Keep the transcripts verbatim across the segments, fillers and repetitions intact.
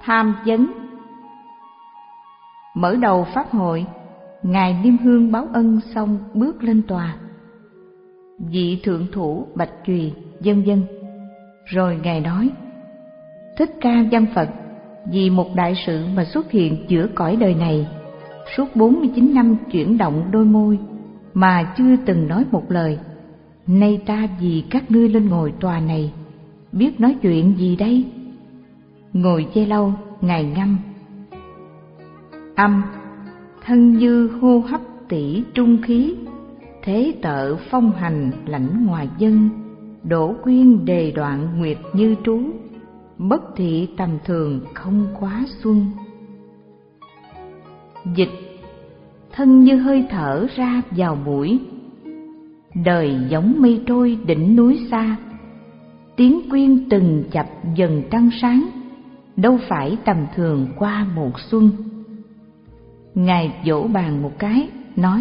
tham vấn. Mở đầu pháp hội, Ngài Niêm Hương báo ân xong bước lên tòa. Vị thượng thủ bạch chùy, vân vân. Rồi Ngài nói: Thích Ca Văn Phật vì một đại sự mà xuất hiện giữa cõi đời này, suốt bốn mươi chín năm chuyển động đôi môi mà chưa từng nói một lời. Nay ta vì các ngươi lên ngồi tòa này, biết nói chuyện gì đây? Ngồi che lâu, Ngài ngâm: Âm thân như hô hấp tỷ trung khí, thế tợ phong hành lãnh ngoài dân, đổ quyên đề đoạn nguyệt như trú, bất thị tầm thường không quá xuân. Dịch: thân như hơi thở ra vào mũi, đời giống mây trôi đỉnh núi xa, tiếng quyên từng chập dần trăng sáng, đâu phải tầm thường qua một xuân. Ngài vỗ bàn một cái, nói: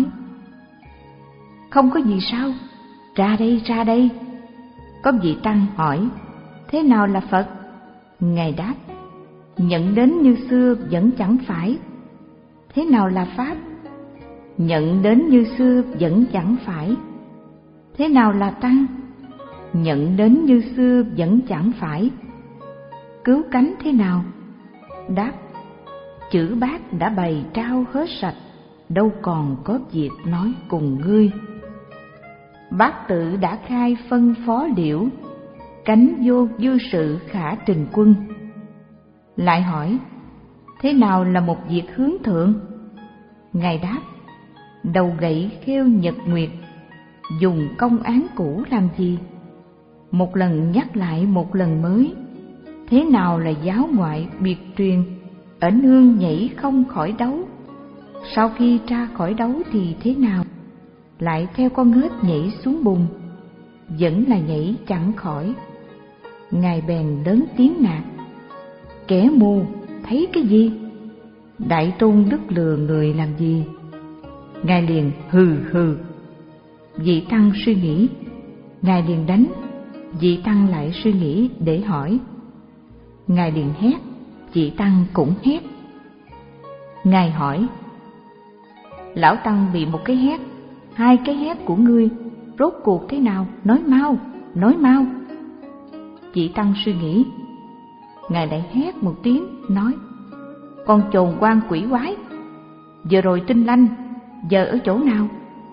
Không có gì sao, ra đây, ra đây. Có vị tăng hỏi: Thế nào là Phật? Ngài đáp: Nhận đến như xưa vẫn chẳng phải. Thế nào là Pháp? Nhận đến như xưa vẫn chẳng phải. Thế nào là Tăng? Nhận đến như xưa vẫn chẳng phải. Cứu cánh thế nào? Đáp: Chữ bát đã bày trao hết sạch, đâu còn có việc nói cùng ngươi. Bát tự đã khai phân phó liễu, cánh vô dư sự khả trình quân. Lại hỏi: Thế nào là một việc hướng thượng? Ngài đáp: Đầu gậy khêu nhật nguyệt, dùng công án cũ làm gì? Một lần nhắc lại một lần mới. Thế nào là giáo ngoại biệt truyền, ở nương nhảy không khỏi đấu? Sau khi ra khỏi đấu thì thế nào? Lại theo con ếch nhảy xuống bùn, vẫn là nhảy chẳng khỏi. Ngài bèn lớn tiếng nạt: Kẻ mù thấy cái gì? Đại tôn đức lừa người làm gì? Ngài liền hừ hừ. Vị tăng suy nghĩ, Ngài liền đánh. Vị tăng lại suy nghĩ để hỏi. Ngài liền hét, vị tăng cũng hét. Ngài hỏi: Lão tăng bị một cái hét, hai cái hét của ngươi, rốt cuộc thế nào? Nói mau, nói mau. Vị tăng suy nghĩ. Ngài lại hét một tiếng, nói: Con chồn quan quỷ quái, vừa rồi tinh lanh, giờ ở chỗ nào?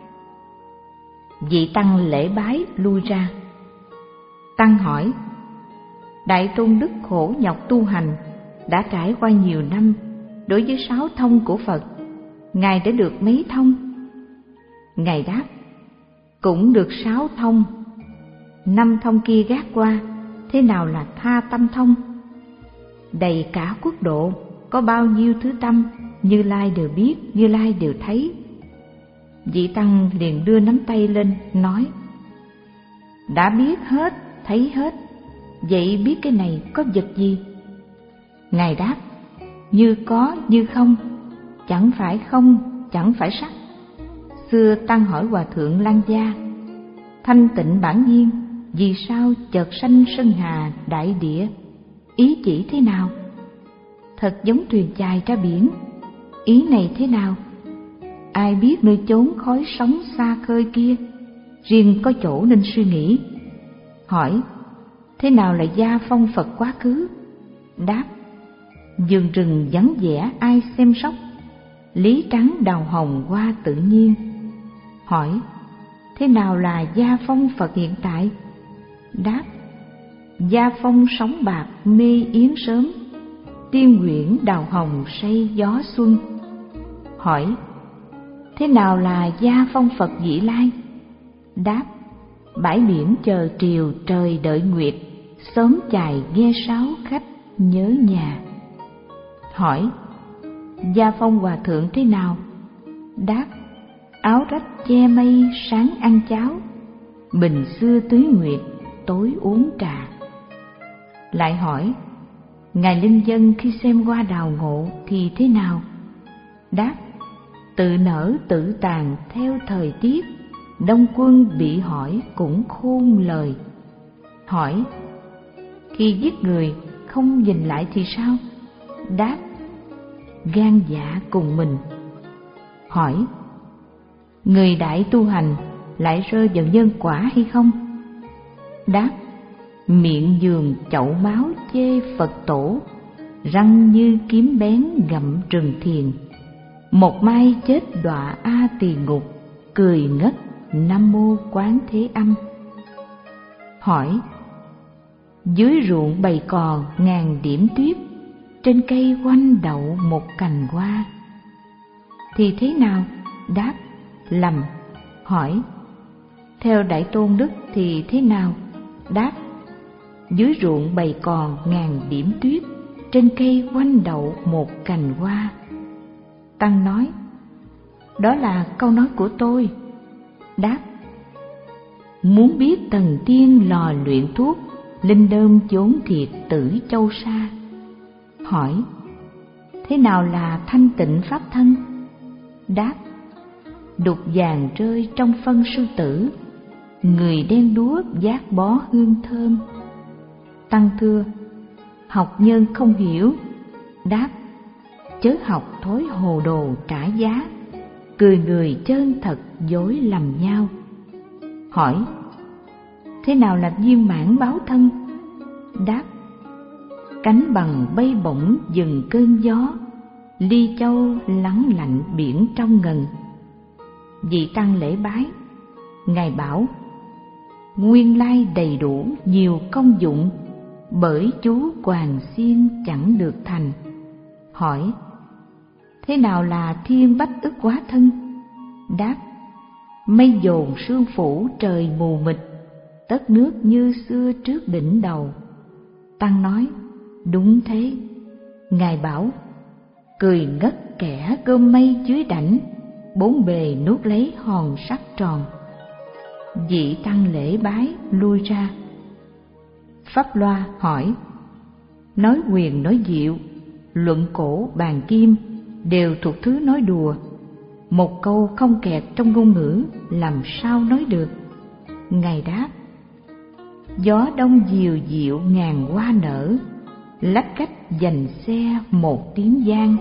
Vị tăng lễ bái lui ra. Tăng hỏi: Đại tôn đức khổ nhọc tu hành, đã trải qua nhiều năm, đối với sáu thông của Phật, Ngài đã được mấy thông? Ngài đáp: Cũng được sáu thông. Năm thông kia gác qua, thế nào là tha tâm thông? Đầy cả quốc độ, có bao nhiêu thứ tâm, Như Lai đều biết, Như Lai đều thấy. Vị tăng liền đưa nắm tay lên, nói: Đã biết hết, thấy hết, vậy biết cái này có vật gì? Ngài đáp: Như có, như không, chẳng phải không, chẳng phải sắc. Xưa tăng hỏi Hòa thượng Lăng Gia: Thanh tịnh bản nhiên, vì sao chợt sanh sơn hà đại địa? Ý chỉ thế nào? Thật giống thuyền chài ra biển. Ý này thế nào? Ai biết nơi chốn khói sóng xa khơi kia, riêng có chỗ nên suy nghĩ. Hỏi: Thế nào là gia phong Phật quá khứ? Đáp: Vườn rừng vắng vẻ ai xem sóc, lý trắng đào hồng hoa tự nhiên. Hỏi: Thế nào là gia phong Phật hiện tại? Đáp: Gia phong sóng bạc mê yến sớm, tiên nguyện đào hồng say gió xuân. Hỏi: Thế nào là gia phong Phật vị lai? Đáp: Bãi biển chờ triều trời đợi nguyệt, sớm chài nghe sáo khách nhớ nhà. Hỏi: Gia phong Hòa thượng thế nào? Đáp: Áo rách che mây sáng ăn cháo, bình xưa tưới nguyệt tối uống trà. Lại hỏi: Ngài linh dân khi xem hoa đào ngộ thì thế nào? Đáp: Tự nở tự tàn theo thời tiết, đông quân bị hỏi cũng khôn lời. Hỏi: Khi giết người không nhìn lại thì sao? Đáp: gan dạ cùng mình. Hỏi: người đại tu hành lại rơi vào nhân quả hay không? Đáp: miệng dường chậu máu chê Phật tổ, răng như kiếm bén gặm rừng thiền. Một mai chết đọa A Tỳ ngục, cười ngất Nam Mô Quán Thế Âm. Hỏi: dưới ruộng bầy cò ngàn điểm tuyết, trên cây quanh đậu một cành hoa, thì thế nào? Đáp: lầm. Hỏi: theo Đại Tôn Đức thì thế nào? Đáp: dưới ruộng bầy cò ngàn điểm tuyết, trên cây quanh đậu một cành hoa. Tăng nói: đó là câu nói của tôi. Đáp: muốn biết tầng tiên lò luyện thuốc, linh đơm chốn thiệt tử châu sa. Hỏi: thế nào là thanh tịnh pháp thân? Đáp: đục vàng rơi trong phân sư tử, người đen đúa vác bó hương thơm. Tăng thưa: học nhân không hiểu. Đáp: chớ học thối hồ đồ trả giá, cười người chân thật dối lầm nhau. Hỏi: thế nào là viên mãn báo thân? Đáp: cánh bằng bay bổng dừng cơn gió, ly châu lắng lạnh biển trong ngần. Vị tăng lễ bái, ngài bảo: nguyên lai đầy đủ nhiều công dụng, bởi chú Hoàng Xiên chẳng được thành. Hỏi: thế nào là thiên bách ức quá thân? Đáp: mây dồn sương phủ trời mù mịt, tất nước như xưa trước đỉnh đầu. Tăng nói: đúng thế. Ngài bảo: cười ngất kẻ cơm mây dưới đảnh, bốn bề nuốt lấy hòn sắt tròn. Vị tăng lễ bái lui ra. Pháp Loa hỏi: nói quyền nói diệu, luận cổ bàn kim đều thuộc thứ nói đùa, một câu không kẹt trong ngôn ngữ, làm sao nói được? Ngài đáp: gió đông diều diệu ngàn hoa nở, lách cách giành xe một tiếng giang.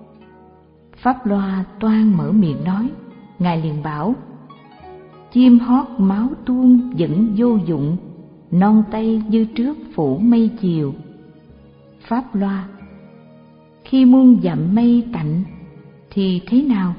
Pháp Loa toan mở miệng nói, ngài liền bảo: chim hót máu tuôn vẫn vô dụng, non tây như trước phủ mây chiều. Pháp Loa: khi muôn dặm mây tạnh thì thế nào?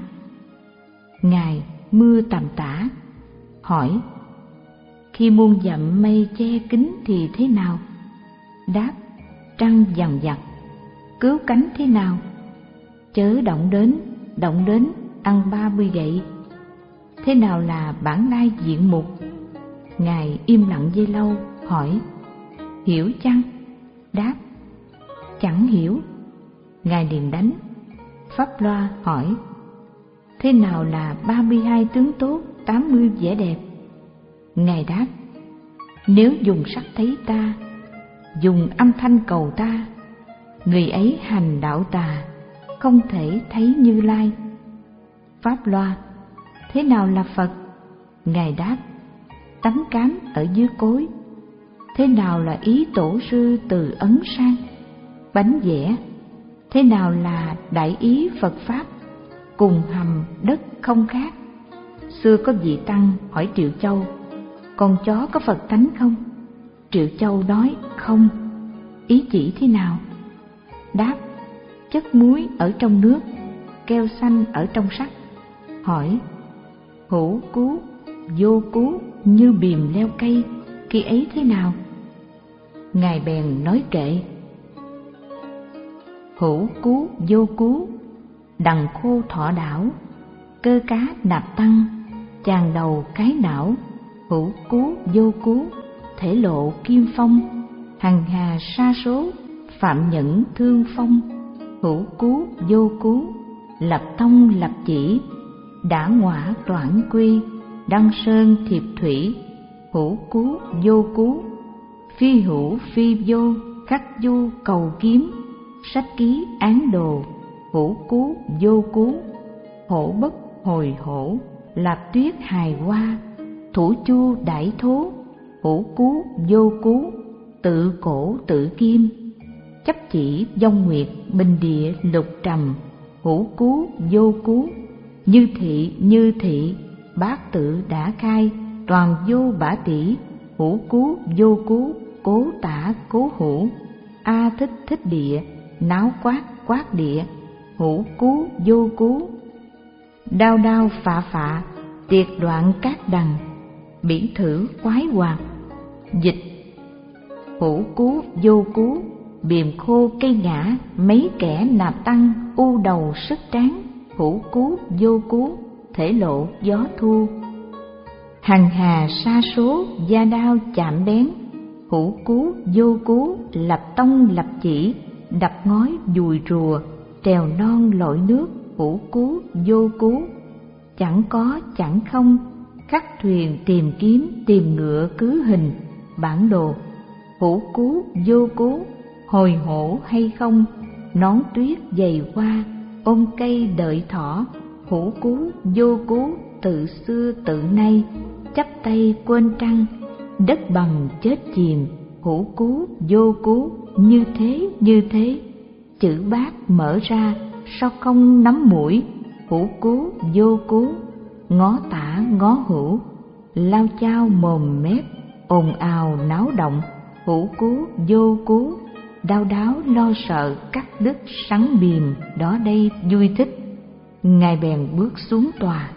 Ngài mưa tầm tã. Hỏi: khi muôn dặm mây che kín thì thế nào? Đáp: trăng dằn vặt. Cứu cánh thế nào? Chớ động đến, động đến ăn ba mươi gậy. Thế nào là bản lai diện mục? Ngài im lặng giây lâu, hỏi: hiểu chăng? Đáp: chẳng hiểu. Ngài liền đánh. Pháp Loa hỏi: thế nào là ba mươi hai tướng tốt, tám mươi vẻ đẹp? Ngài đáp: nếu dùng sắc thấy ta, dùng âm thanh cầu ta, người ấy hành đạo tà, không thể thấy Như Lai. Pháp Loa: thế nào là Phật? Ngài đáp: tấm cám ở dưới cối. Thế nào là ý tổ sư từ ấn sang? Bánh vẽ. Thế nào là đại ý Phật Pháp? Cùng hầm đất không khác. Xưa có vị tăng hỏi Triệu Châu: con chó có Phật tánh không? Triệu Châu nói: không. Ý chỉ thế nào? Đáp: chất muối ở trong nước, keo xanh ở trong sắt. Hỏi: hữu cú, vô cú như bìm leo cây, khi ấy thế nào? Ngài bèn nói kệ: hữu cú vô cú, đằng khô thọ đảo, cơ cá nạp tăng, chàng đầu cái não. Hữu cú vô cú, thể lộ kim phong, hằng hà sa số, phạm nhẫn thương phong. Hữu cú vô cú, lập tông lập chỉ, đã ngõa toản quy, đăng sơn thiệp thủy. Hữu cú vô cú, phi hữu phi vô, khắc du cầu kiếm, sách ký án đồ. Hữu cú vô cú, hổ bất hồi hổ, lạp tuyết hài hoa, thủ chu đãi thố. Hữu cú vô cú, tự cổ tự kim, chấp chỉ vong nguyệt, bình địa lục trầm, hữu cú vô cú, như thị như thị, bát tự đã khai, toàn vô bả tỷ, hữu cú vô cú, cố tả cố hữu, a thích thích địa, náo quát quát địa, hữu cú vô cú, đao đao phạ phạ, tiệt đoạn cát đằng, biển thử quái hoạt. Dịch: hữu cú vô cú, biềm khô cây ngã, mấy kẻ nạp tăng, u đầu sức tráng, hữu cú vô cú, thể lộ gió thu. Hằng hà sa số, da đao chạm bén, hữu cú vô cú, lập tông lập chỉ, đập ngói dùi rùa, trèo non lội nước, hữu cú vô cú, chẳng có chẳng không, khắc thuyền tìm kiếm, tìm ngựa cứ hình, bản đồ, hữu cú vô cú, hồi hổ hay không, nón tuyết dày qua, ôm cây đợi thỏ, hữu cú vô cú, tự xưa tự nay, chắp tay quên trăng, đất bằng chết chìm, hữu cú vô cú, như thế như thế, chữ bát mở ra, sao không nắm mũi, hữu cú vô cú, ngó tả ngó hữu, lao chao mồm mép, ồn ào náo động, hữu cú vô cú, đau đáo lo sợ cắt đứt sắn bìm, đó đây vui thích. Ngài bèn bước xuống tòa.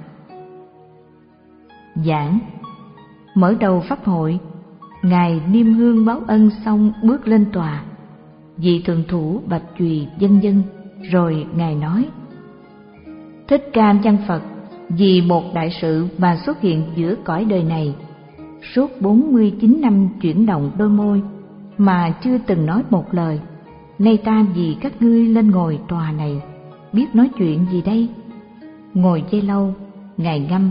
Giảng: mở đầu pháp hội, Ngài niêm hương báo ân xong bước lên tòa. Vị thượng thủ bạch chùy vân vân, rồi Ngài nói: Thích Ca Văn Phật vì một đại sự mà xuất hiện giữa cõi đời này, suốt bốn mươi chín năm chuyển động đôi môi mà chưa từng nói một lời. Nay ta vì các ngươi lên ngồi tòa này, biết nói chuyện gì đây? Ngồi dây lâu, Ngài ngâm: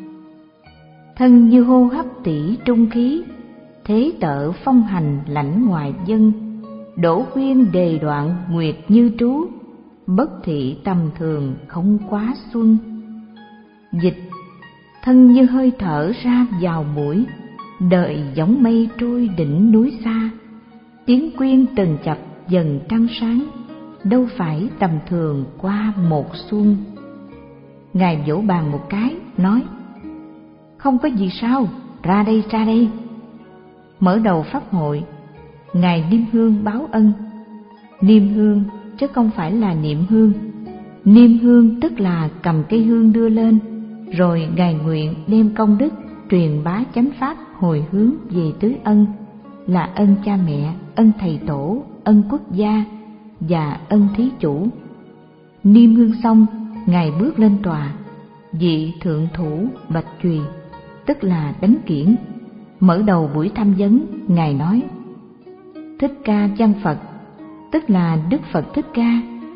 thân như hô hấp tỷ trung khí, thế tợ phong hành lãnh ngoại dân, đổ khuyên đề đoạn nguyệt như trú, bất thị tầm thường không quá xuân. Dịch: thân như hơi thở ra vào mũi, đời giống mây trôi đỉnh núi xa, tiếng quyên từng chập dần trăng sáng, đâu phải tầm thường qua một xuân. Ngài vỗ bàn một cái, nói: không có gì sao, ra đây ra đây. Mở đầu pháp hội, Ngài niêm hương báo ân. Niêm hương chứ không phải là niệm hương. Niêm hương tức là cầm cây hương đưa lên, rồi Ngài nguyện đem công đức truyền bá chánh pháp hồi hướng về tứ ân, là ân cha mẹ, ân thầy tổ, ân quốc gia và ân thí chủ. Niêm hương xong, Ngài bước lên tòa. Vị thượng thủ bạch chùy, tức là đánh kiển, mở đầu buổi tham vấn. Ngài nói: Thích Ca Văn Phật, tức là Đức Phật Thích Ca,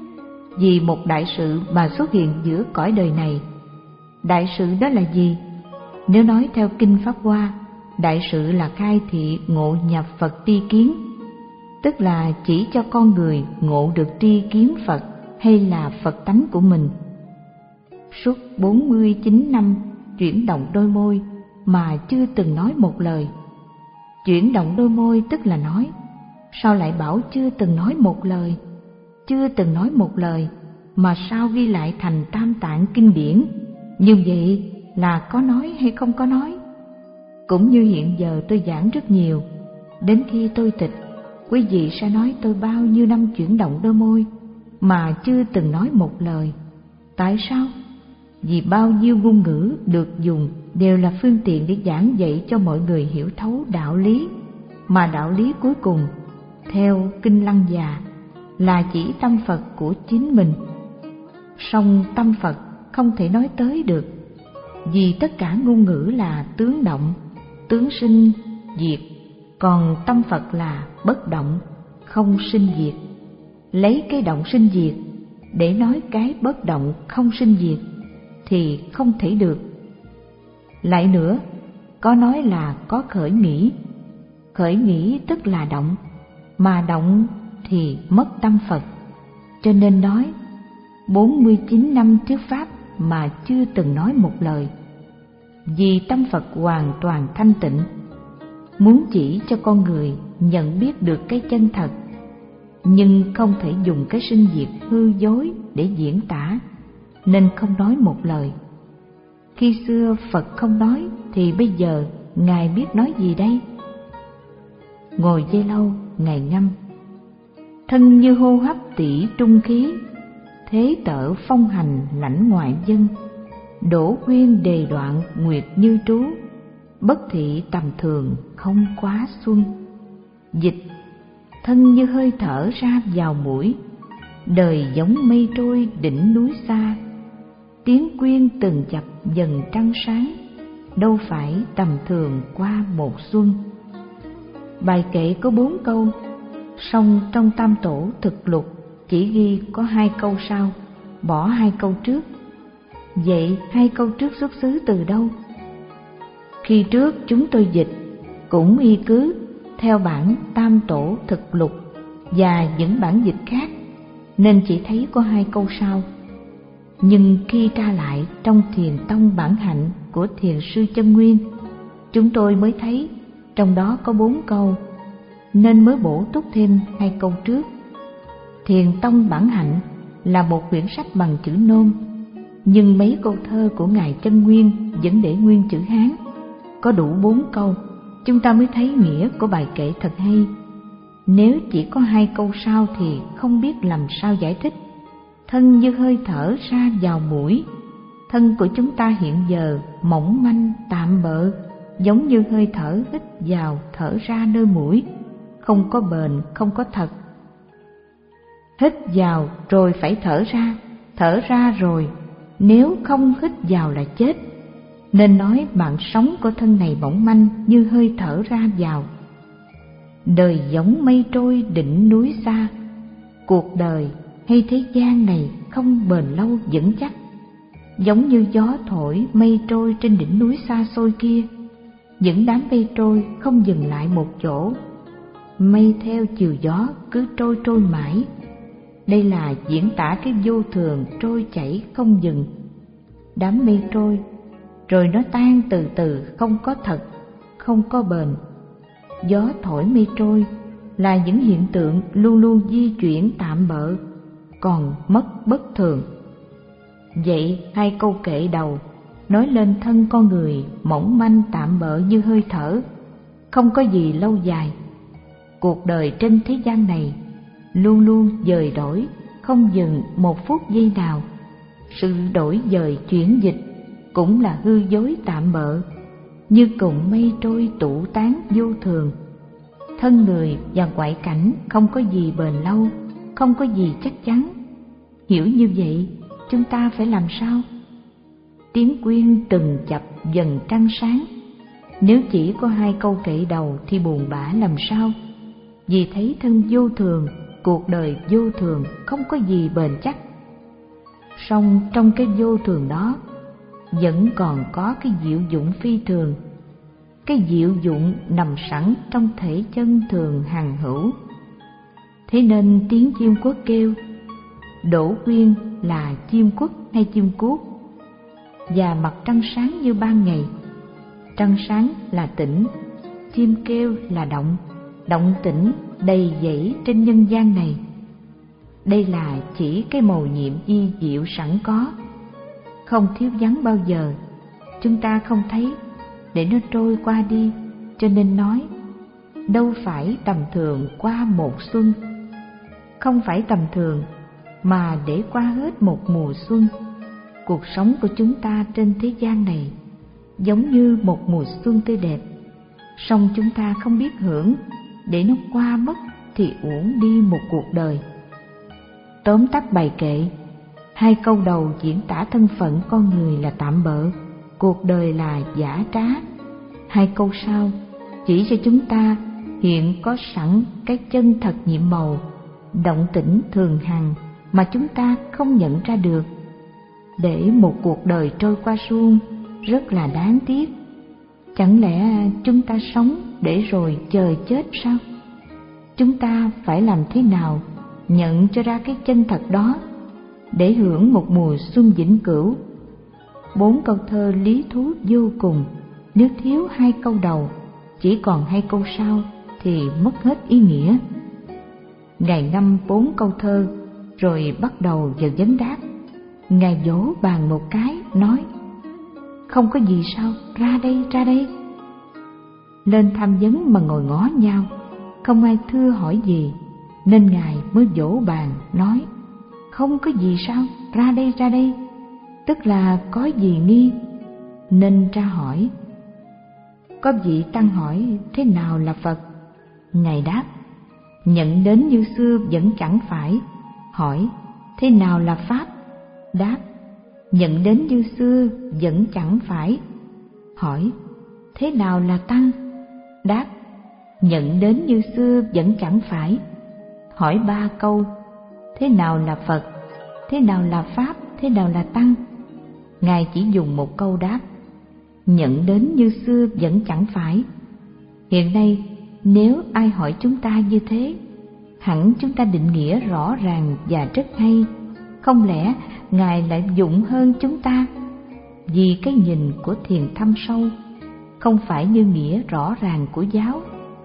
vì một đại sự mà xuất hiện giữa cõi đời này. Đại sự đó là gì? Nếu nói theo Kinh Pháp Hoa, đại sự là khai thị ngộ nhập Phật tri kiến, tức là chỉ cho con người ngộ được tri kiến Phật hay là Phật tánh của mình. Suốt bốn mươi chín năm chuyển động đôi môi mà chưa từng nói một lời. Chuyển động đôi môi tức là nói, sao lại bảo chưa từng nói một lời? Chưa từng nói một lời mà sao ghi lại thành Tam Tạng kinh điển? Như vậy là có nói hay không có nói? Cũng như hiện giờ tôi giảng rất nhiều, đến khi tôi tịch, quý vị sẽ nói tôi bao nhiêu năm chuyển động đôi môi mà chưa từng nói một lời. Tại sao? Vì bao nhiêu ngôn ngữ được dùng đều là phương tiện để giảng dạy cho mọi người hiểu thấu đạo lý, mà đạo lý cuối cùng theo Kinh Lăng Già là chỉ tâm Phật của chính mình. Song tâm Phật không thể nói tới được, vì tất cả ngôn ngữ là tướng động, tướng sinh diệt, còn tâm Phật là bất động, không sinh diệt. Lấy cái động sinh diệt để nói cái bất động không sinh diệt thì không thể được. Lại nữa, có nói là có khởi nghĩ. Khởi nghĩ tức là động, mà động thì mất tâm Phật. Cho nên nói bốn mươi chín năm thuyết pháp mà chưa từng nói một lời. Vì tâm Phật hoàn toàn thanh tịnh, muốn chỉ cho con người nhận biết được cái chân thật, nhưng không thể dùng cái sinh diệt hư dối để diễn tả, nên không nói một lời. Khi xưa Phật không nói thì bây giờ Ngài biết nói gì đây? Ngồi dây lâu, Ngài ngâm: thân như hô hấp tỷ trung khí, thế tở phong hành lãnh ngoại dân, đổ quyên đề đoạn nguyệt như trú, bất thị tầm thường không quá xuân. Dịch: thân như hơi thở ra vào mũi, đời giống mây trôi đỉnh núi xa, tiếng quyên từng chập dần trăng sáng, đâu phải tầm thường qua một xuân. Bài kệ có bốn câu, song trong Tam Tổ Thực Lục chỉ ghi có hai câu sau, bỏ hai câu trước. Vậy hai câu trước xuất xứ từ đâu? Khi trước chúng tôi dịch cũng y cứ theo bản Tam Tổ Thực Lục và những bản dịch khác, nên chỉ thấy có hai câu sau. Nhưng khi tra lại trong Thiền Tông bản hạnh của Thiền sư Chân Nguyên, chúng tôi mới thấy trong đó có bốn câu, nên mới bổ túc thêm hai câu trước. Thiền Tông bản hạnh là một quyển sách bằng chữ nôm, nhưng mấy câu thơ của Ngài Chân Nguyên vẫn để nguyên chữ Hán. Có đủ bốn câu, chúng ta mới thấy nghĩa của bài kệ thật hay. Nếu chỉ có hai câu sau thì không biết làm sao giải thích. Thân như hơi thở ra vào mũi, thân của chúng ta hiện giờ mỏng manh tạm bợ, giống như hơi thở hít vào thở ra nơi mũi, không có bền, không có thật. Hít vào rồi phải thở ra, thở ra rồi nếu không hít vào là chết. Nên nói mạng sống của thân này mỏng manh như hơi thở ra vào. Đời giống mây trôi đỉnh núi xa, cuộc đời hay thế gian này không bền lâu vững chắc, giống như gió thổi mây trôi trên đỉnh núi xa xôi kia. Những đám mây trôi không dừng lại một chỗ, mây theo chiều gió cứ trôi trôi mãi. Đây là diễn tả cái vô thường trôi chảy không dừng. Đám mây trôi rồi nó tan từ từ, không có thật, không có bền. Gió thổi mây trôi là những hiện tượng luôn luôn di chuyển tạm bợ, còn mất bất thường. Vậy hai câu kệ đầu nói lên thân con người mỏng manh tạm bợ như hơi thở, không có gì lâu dài. Cuộc đời trên thế gian này luôn luôn dời đổi, không dừng một phút giây nào. Sự đổi dời chuyển dịch cũng là hư dối tạm bợ, như cụm mây trôi tụ tán vô thường. Thân người và ngoại cảnh không có gì bền lâu, không có gì chắc chắn. Hiểu như vậy, chúng ta phải làm sao? Tiếng quyên từng chập dần trăng sáng. Nếu chỉ có hai câu kệ đầu thì buồn bã làm sao? Vì thấy thân vô thường, cuộc đời vô thường, không có gì bền chắc. Song trong cái vô thường đó vẫn còn có cái diệu dụng phi thường. Cái diệu dụng nằm sẵn trong thể chân thường hằng hữu. Thế nên tiếng chim quốc kêu, đổ quyên là chim quốc hay chim cuốc, và mặt trăng sáng như ban ngày. Trăng sáng là tĩnh, chim kêu là động, động tĩnh đầy dẫy trên nhân gian này. Đây là chỉ cái mầu nhiệm di diệu sẵn có, không thiếu vắng bao giờ. Chúng ta không thấy, để nó trôi qua đi, cho nên nói đâu phải tầm thường qua một xuân. Không phải tầm thường mà để qua hết một mùa xuân. Cuộc sống của chúng ta trên thế gian này giống như một mùa xuân tươi đẹp, song chúng ta không biết hưởng, để nó qua mất thì uổng đi một cuộc đời. Tóm tắt bài kệ, hai câu đầu diễn tả thân phận con người là tạm bợ, cuộc đời là giả trá. Hai câu sau chỉ cho chúng ta hiện có sẵn cái chân thật nhiệm màu, động tĩnh thường hằng mà chúng ta không nhận ra được. Để một cuộc đời trôi qua suông rất là đáng tiếc. Chẳng lẽ chúng ta sống để rồi chờ chết sao? Chúng ta phải làm thế nào nhận cho ra cái chân thật đó, để hưởng một mùa xuân vĩnh cửu? Bốn câu thơ lý thú vô cùng, nếu thiếu hai câu đầu, chỉ còn hai câu sau thì mất hết ý nghĩa. Ngài ngâm bốn câu thơ rồi bắt đầu vào vấn đáp. Ngài vỗ bàn một cái nói: không có gì sao, ra đây, ra đây. Lên tham vấn mà ngồi ngó nhau, không ai thưa hỏi gì, nên Ngài mới vỗ bàn nói: không có gì sao, ra đây, ra đây. Tức là có gì nghi, nên tra hỏi. Có vị tăng hỏi thế nào là Phật? Ngài đáp: nhận đến như xưa vẫn chẳng phải. Hỏi: thế nào là Pháp? Đáp: nhận đến như xưa vẫn chẳng phải. Hỏi: thế nào là Tăng? Đáp: nhận đến như xưa vẫn chẳng phải. Hỏi ba câu: thế nào là Phật? Thế nào là Pháp? Thế nào là Tăng? Ngài chỉ dùng một câu đáp: nhận đến như xưa vẫn chẳng phải. Hiện nay nếu ai hỏi chúng ta như thế, hẳn chúng ta định nghĩa rõ ràng và rất hay. Không lẽ Ngài lại dụng hơn chúng ta? Vì cái nhìn của thiền thâm sâu, không phải như nghĩa rõ ràng của giáo.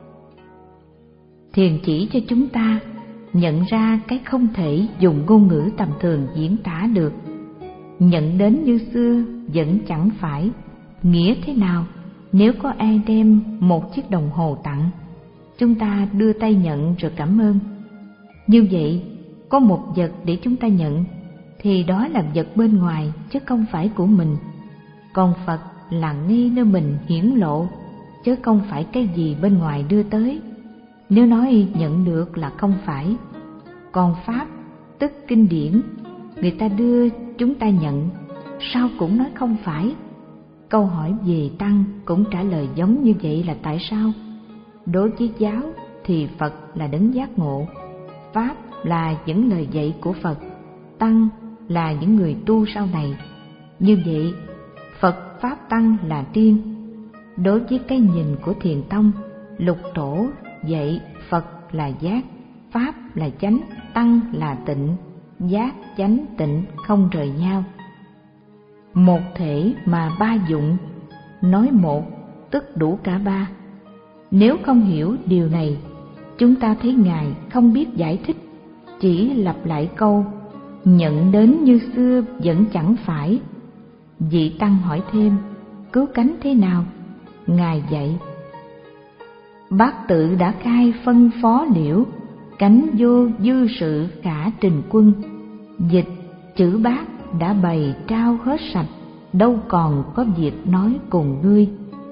Thiền chỉ cho chúng ta nhận ra cái không thể dùng ngôn ngữ tầm thường diễn tả được. Nhận đến như xưa vẫn chẳng phải nghĩa thế nào? Nếu có ai đem một chiếc đồng hồ tặng, chúng ta đưa tay nhận rồi cảm ơn. Như vậy, có một vật để chúng ta nhận, thì đó là vật bên ngoài chứ không phải của mình. Còn Phật là ngay nơi mình hiển lộ, chứ không phải cái gì bên ngoài đưa tới. Nếu nói nhận được là không phải. Còn Pháp, tức kinh điển, người ta đưa chúng ta nhận, sao cũng nói không phải. Câu hỏi về Tăng cũng trả lời giống như vậy là tại sao? Đối với giáo thì Phật là đấng giác ngộ, Pháp là những lời dạy của Phật, Tăng là những người tu sau này. Như vậy, Phật, Pháp, Tăng là tiên. Đối với cái nhìn của Thiền Tông, Lục Tổ dạy Phật là giác, Pháp là chánh, Tăng là tịnh. Giác, chánh, tịnh không rời nhau. Một thể mà ba dụng, nói một tức đủ cả ba. Nếu không hiểu điều này, chúng ta thấy Ngài không biết giải thích, chỉ lặp lại câu nhận đến như xưa vẫn chẳng phải. Vị Tăng hỏi thêm cứu cánh thế nào? Ngài dạy: bát tự đã khai phân phó liễu, cánh vô dư sự khả trình quân. Dịch chữ bát đã bày trao hết sạch, đâu còn có việc nói cùng ngươi.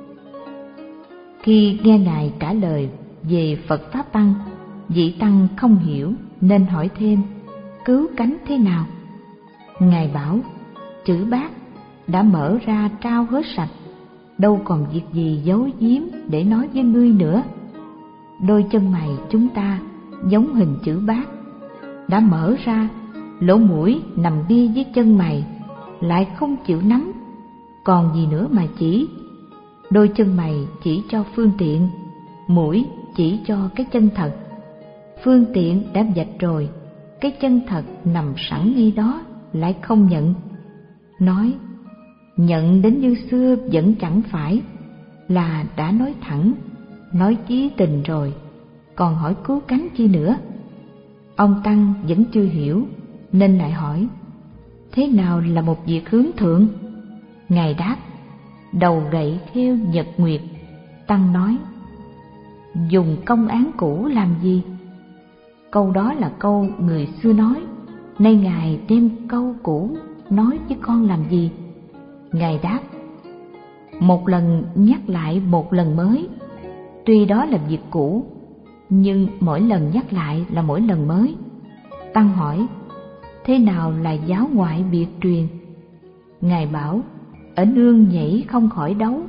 Khi nghe Ngài trả lời về Phật Pháp Tăng, vị Tăng không hiểu nên hỏi thêm cứu cánh thế nào? Ngài bảo chữ bát đã mở ra trao hết sạch, đâu còn việc gì giấu giếm để nói với ngươi nữa. Đôi chân mày chúng ta giống hình chữ bát, đã mở ra, lỗ mũi nằm bia dưới chân mày, lại không chịu nắm, còn gì nữa mà chỉ. Đôi chân mày chỉ cho phương tiện, mũi chỉ cho cái chân thật. Phương tiện đã vạch rồi, cái chân thật nằm sẵn ngay đó, lại không nhận. Nói nhận đến như xưa vẫn chẳng phải là đã nói thẳng, nói chí tình rồi, còn hỏi cứu cánh chi nữa. Ông Tăng vẫn chưa hiểu nên lại hỏi thế nào là một việc hướng thượng? Ngài đáp đầu gậy khêu nhật nguyệt. Tăng nói dùng công án cũ làm gì? Câu đó là câu người xưa nói, nay Ngài đem câu cũ nói với con làm gì? Ngài đáp một lần nhắc lại một lần mới. Tuy đó là việc cũ, nhưng mỗi lần nhắc lại là mỗi lần mới. Tăng hỏi thế nào là giáo ngoại biệt truyền? Ngài bảo ở nương nhảy không khỏi đấu.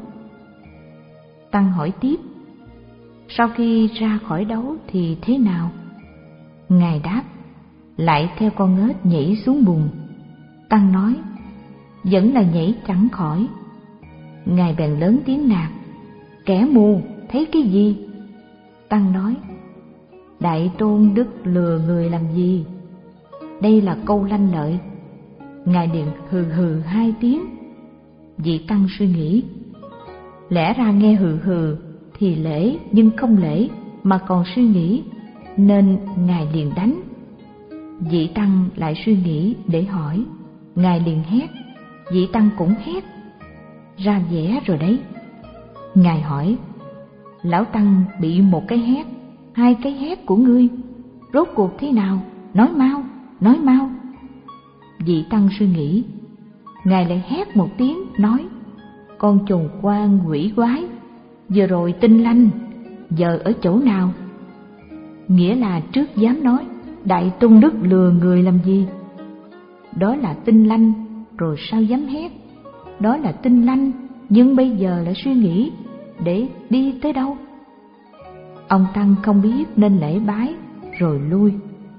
Tăng hỏi tiếp sau khi ra khỏi đấu thì thế nào? Ngài đáp lại theo con ếch nhảy xuống bùn. Tăng nói vẫn là nhảy chẳng khỏi. Ngài bèn lớn tiếng nạt kẻ mù thấy cái gì? Tăng nói Đại Tôn đức lừa người làm gì? Đây là câu lanh lợi. Ngài điện hừ hừ hai tiếng. Vị Tăng suy nghĩ lẽ ra nghe hừ hừ thì lễ nhưng không lễ, mà còn suy nghĩ nên Ngài liền đánh. Vị tăng lại suy nghĩ để hỏi, Ngài liền hét. Vị tăng cũng hét. Ra vẻ rồi đấy. Ngài hỏi, lão tăng bị một cái hét, hai cái hét của ngươi, rốt cuộc thế nào? Nói mau, nói mau. Vị tăng suy nghĩ. Ngài lại hét một tiếng nói, con trùng quan quỷ quái, vừa rồi Tinh Lanh, giờ ở chỗ nào? Nghĩa là trước dám nói Đại Tôn Đức lừa người làm gì? Đó là Tinh Lanh, rồi sao dám hét? Đó là Tinh Lanh, nhưng bây giờ lại suy nghĩ để đi tới đâu? Ông tăng không biết nên lễ bái rồi lui.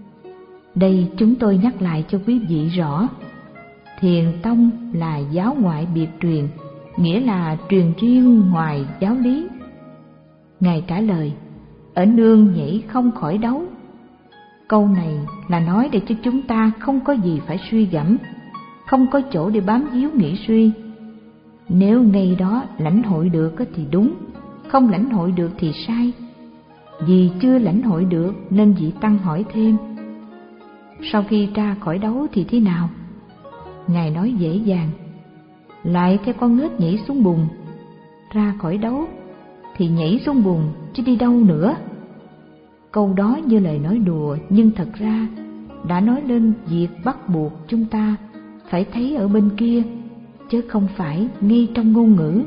Đây chúng tôi nhắc lại cho quý vị rõ, Thiền tông là giáo ngoại biệt truyền, nghĩa là truyền riêng ngoài giáo lý. Ngài trả lời, ở nương nhảy không khỏi đấu. Câu này là nói để cho chúng ta không có gì phải suy gẫm, không có chỗ để bám víu nghĩ suy. Nếu ngay đó lãnh hội được thì đúng, không lãnh hội được thì sai. Vì chưa lãnh hội được nên vị tăng hỏi thêm, sau khi ra khỏi đấu thì thế nào? Ngài nói dễ dàng, lại theo con ếch nhảy xuống bùn. Ra khỏi đấu thì nhảy xuống bùn chứ đi đâu nữa. Câu đó như lời nói đùa, nhưng thật ra đã nói lên việc bắt buộc chúng ta phải thấy ở bên kia, chứ không phải ngay trong ngôn ngữ.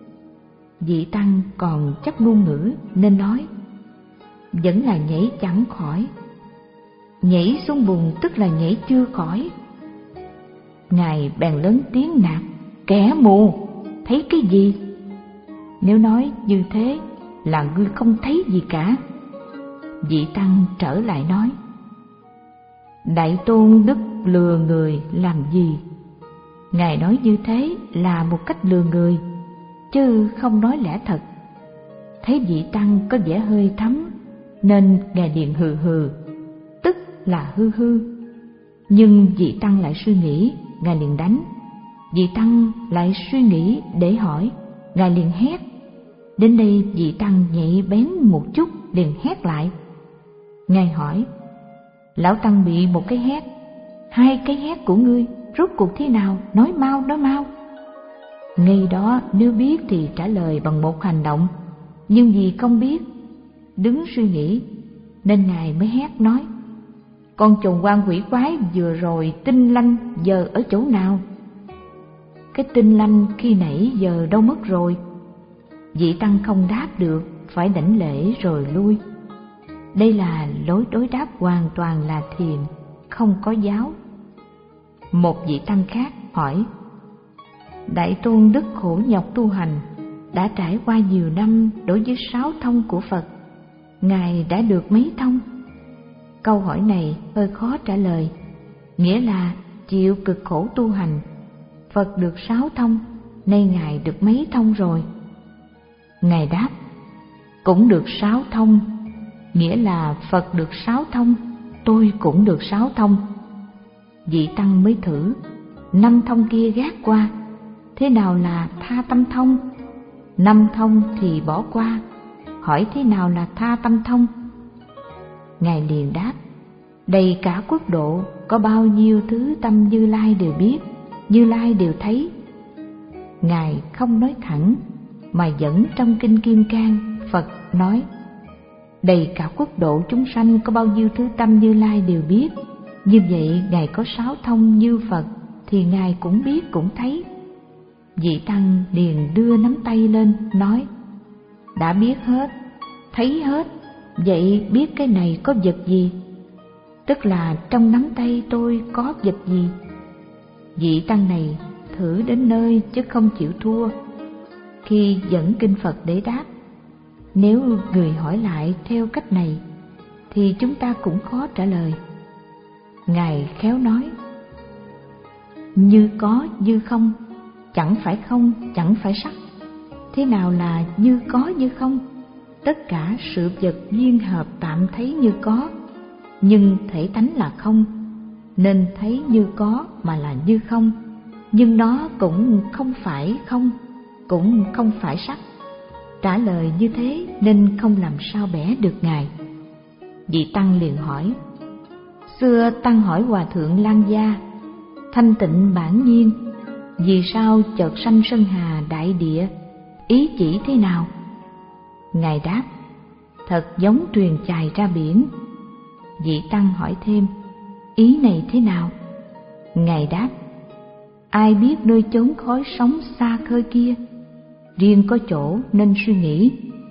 Vị tăng còn chấp ngôn ngữ nên nói, vẫn là nhảy chẳng khỏi. Nhảy xuống bùn tức là nhảy chưa khỏi. Ngài bèn lớn tiếng nạt, kẻ mù, thấy cái gì? Nếu nói như thế là ngươi không thấy gì cả. Vị tăng trở lại nói, Đại Tôn Đức lừa người làm gì? Ngài nói như thế là một cách lừa người, chứ không nói lẽ thật. Thấy vị tăng có vẻ hơi thấm, nên Ngài liền hừ hừ, tức là hư hư. Nhưng vị tăng lại suy nghĩ, Ngài liền đánh. Vị tăng lại suy nghĩ để hỏi, Ngài liền hét. Đến đây vị tăng nhạy bén một chút liền hét lại. Ngài hỏi, lão tăng bị một cái hét, hai cái hét của ngươi, rốt cuộc thế nào? Nói mau, nói mau. Ngay đó nếu biết thì trả lời bằng một hành động, nhưng vì không biết, đứng suy nghĩ, nên Ngài mới hét nói, con trùng quan quỷ quái vừa rồi Tinh Lanh giờ ở chỗ nào? Cái Tinh Lanh khi nãy giờ đâu mất rồi? Vị tăng không đáp được, phải đảnh lễ rồi lui. Đây là lối đối đáp hoàn toàn là thiền, không có giáo. Một vị tăng khác hỏi, Đại Tôn Đức khổ nhọc tu hành, đã trải qua nhiều năm đối với sáu thông của Phật, Ngài đã được mấy thông? Câu hỏi này hơi khó trả lời, nghĩa là chịu cực khổ tu hành. Phật được sáu thông, nay Ngài được mấy thông rồi? Ngài đáp, cũng được sáu thông, nghĩa là Phật được sáu thông, tôi cũng được sáu thông. Vị tăng mới thử, năm thông kia gác qua, thế nào là tha tâm thông? Năm thông thì bỏ qua, hỏi thế nào là tha tâm thông? Ngài liền đáp, đầy cả quốc độ có bao nhiêu thứ tâm Như Lai đều biết, Như Lai đều thấy. Ngài không nói thẳng, mà dẫn trong kinh Kim Cang Phật nói, đầy cả quốc độ chúng sanh có bao nhiêu thứ tâm Như Lai đều biết. Như vậy Ngài có sáu thông như Phật thì Ngài cũng biết cũng thấy. Vị tăng liền đưa nắm tay lên nói, đã biết hết, thấy hết, vậy biết cái này có vật gì? Tức là trong nắm tay tôi có vật gì? Vị tăng này thử đến nơi chứ không chịu thua. Khi dẫn kinh Phật để đáp, nếu người hỏi lại theo cách này thì chúng ta cũng khó trả lời. Ngài khéo nói, như có như không, chẳng phải không, chẳng phải sắc. Thế nào là như có như không? Tất cả sự vật duyên hợp tạm thấy như có, nhưng thể tánh là không, nên thấy như có mà là như không. Nhưng nó cũng không phải không, cũng không phải sắc. Trả lời như thế nên không làm sao bẻ được Ngài. Vị tăng liền hỏi: xưa tăng hỏi hòa thượng Lang Gia, thanh tịnh bản nhiên vì sao chợt sanh sơn hà đại địa, ý chỉ thế nào? Ngài đáp: thật giống thuyền chài ra biển. Vị tăng hỏi thêm: ý này thế nào? Ngài đáp: ai biết nơi chốn khói sóng xa khơi kia, riêng có chỗ nên suy nghĩ.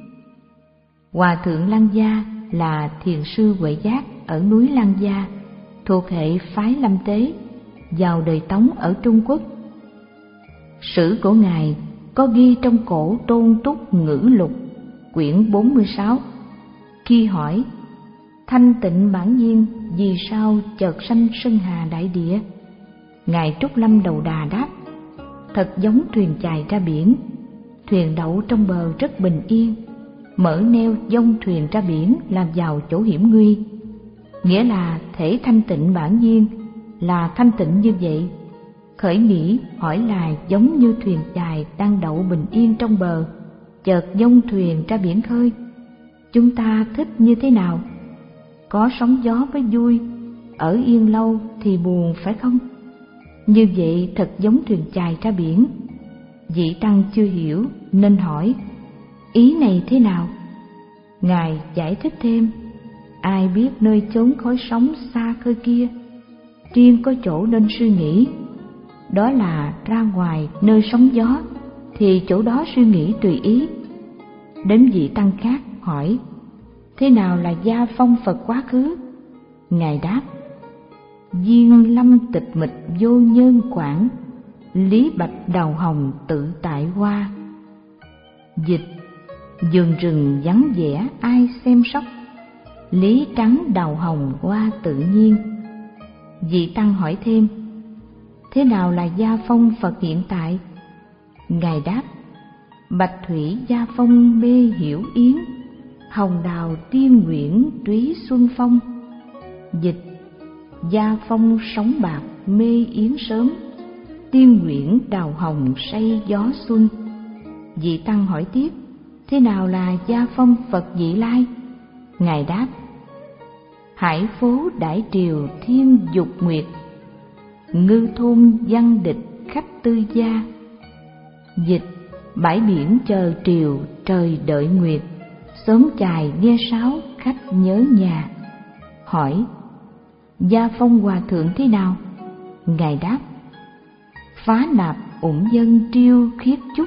Hòa thượng Lang Gia là thiền sư Huệ Giác ở núi Lang Gia, thuộc hệ phái Lâm Tế, vào đời Tống ở Trung Quốc. Sử của ngài có ghi trong cổ Tôn Túc Ngữ Lục quyển bốn mươi sáu. Khi hỏi thanh tịnh bản nhiên vì sao chợt sanh sơn hà đại địa, ngài Trúc Lâm Đầu Đà đáp: thật giống thuyền chài ra biển, thuyền đậu trong bờ rất bình yên, mở neo dông thuyền ra biển làm vào chỗ hiểm nguy. Nghĩa là thể thanh tịnh bản nhiên là thanh tịnh như vậy. Khởi nghĩ hỏi là giống như thuyền chài đang đậu bình yên trong bờ, chợt dông thuyền ra biển khơi. Chúng ta thích như thế nào? Có sóng gió mới vui, ở yên lâu thì buồn phải không? Như vậy thật giống thuyền chài ra biển. Vị tăng chưa hiểu nên hỏi: ý này thế nào? Ngài giải thích thêm: ai biết nơi chốn khói sóng xa khơi kia, riêng có chỗ nên suy nghĩ. Đó là ra ngoài nơi sóng gió thì chỗ đó suy nghĩ tùy ý. Đến vị tăng khác hỏi: thế nào là gia phong Phật quá khứ? Ngài đáp: Diên lâm tịch mịch vô nhân quản, lý bạch đào hồng tự tại hoa. Dịch: vườn rừng vắng vẻ ai xem sóc, lý trắng đào hồng hoa tự nhiên. Vị tăng hỏi thêm: thế nào là gia phong Phật hiện tại? Ngài đáp: bạch thủy gia phong mê hiểu yến, hồng đào tiên nguyện túy xuân phong. Dịch: gia phong sóng bạc mê yến sớm, tiên nguyện đào hồng say gió xuân. Vị tăng hỏi tiếp: thế nào là gia phong Phật vị lai? Ngài đáp: hải phố đại triều thiên dục nguyệt, ngư thôn văn địch khách tư gia. Dịch: bãi biển chờ triều trời đợi nguyệt, sớm chài nghe sáo khách nhớ nhà. Hỏi: gia phong hòa thượng thế nào? Ngài đáp: phá nạp ủng dân triêu khiết chúc,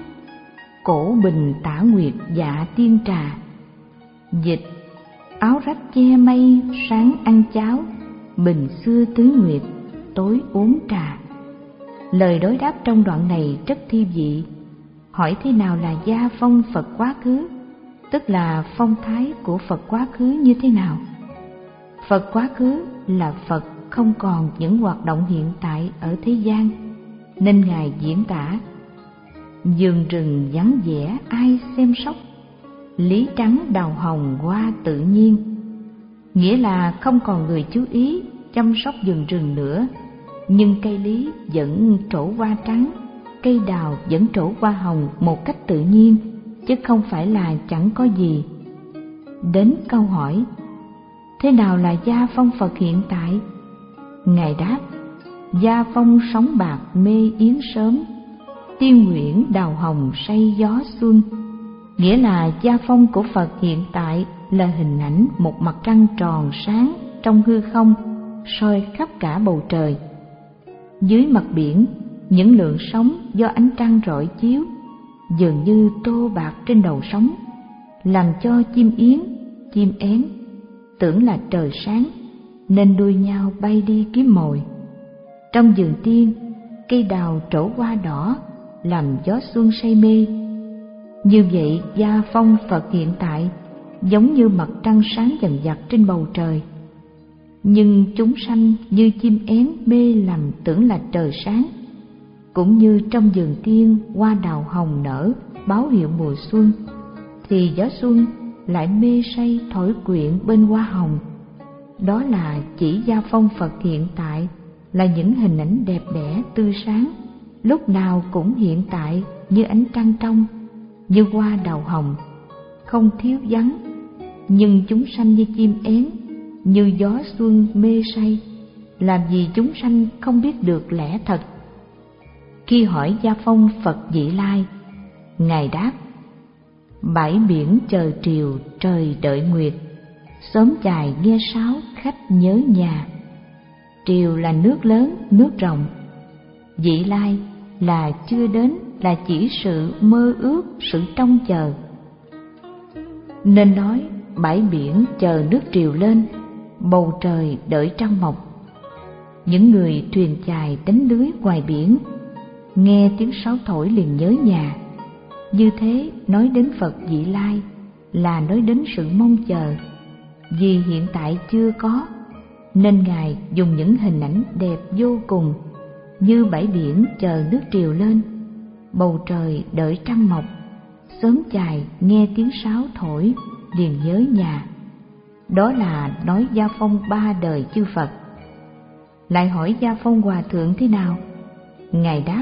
cổ bình tả nguyệt dạ tiên trà. Dịch: áo rách che mây sáng ăn cháo, bình xưa tứ nguyệt tối uống trà. Lời đối đáp trong đoạn này rất thi vị. Hỏi thế nào là gia phong Phật quá khứ, tức là phong thái của Phật quá khứ như thế nào? Phật quá khứ là Phật không còn những hoạt động hiện tại ở thế gian, nên Ngài diễn tả: vườn rừng vắng vẻ ai xem sóc, lý trắng đào hồng hoa tự nhiên. Nghĩa là không còn người chú ý chăm sóc vườn rừng nữa, nhưng cây lý vẫn trổ hoa trắng, cây đào vẫn trổ hoa hồng một cách tự nhiên, chứ không phải là chẳng có gì. Đến câu hỏi: thế nào là gia phong Phật hiện tại? Ngài đáp: gia phong sóng bạc mê yến sớm, tiên nguyện đào hồng say gió xuân. Nghĩa là gia phong của Phật hiện tại là hình ảnh một mặt trăng tròn sáng trong hư không, soi khắp cả bầu trời. Dưới mặt biển, những lượng sóng do ánh trăng rọi chiếu dường như tô bạc trên đầu sóng, làm cho chim yến, chim én tưởng là trời sáng, nên đua nhau bay đi kiếm mồi. Trong vườn tiên, cây đào trổ hoa đỏ, làm gió xuân say mê. Như vậy, gia phong Phật hiện tại giống như mặt trăng sáng dần dặt trên bầu trời. Nhưng chúng sanh như chim én mê lầm tưởng là trời sáng. Cũng như trong vườn tiên hoa đào hồng nở báo hiệu mùa xuân, thì gió xuân lại mê say thổi quyện bên hoa hồng. Đó là chỉ gia phong Phật hiện tại là những hình ảnh đẹp đẽ tươi sáng, lúc nào cũng hiện tại như ánh trăng trong, như hoa đào hồng, không thiếu vắng. Nhưng chúng sanh như chim én như gió xuân mê say, làm gì chúng sanh không biết được lẽ thật. Khi hỏi Gia Phong Phật Vị Lai, Ngài đáp: bãi biển chờ triều trời đợi nguyệt, xóm chài nghe sáo khách nhớ nhà. Triều là nước lớn, nước rộng. Vị lai là chưa đến, là chỉ sự mơ ước, sự trông chờ. Nên nói bãi biển chờ nước triều lên, bầu trời đợi trăng mọc. Những người thuyền chài đánh lưới ngoài biển, nghe tiếng sáo thổi liền nhớ nhà. Như thế nói đến Phật Vị Lai là nói đến sự mong chờ. Vì hiện tại chưa có, nên Ngài dùng những hình ảnh đẹp vô cùng, như bãi biển chờ nước triều lên, bầu trời đợi trăng mọc, xóm chài nghe tiếng sáo thổi liền nhớ nhà. Đó là nói Gia Phong ba đời chư Phật. Lại hỏi Gia Phong Hòa Thượng thế nào? Ngài đáp: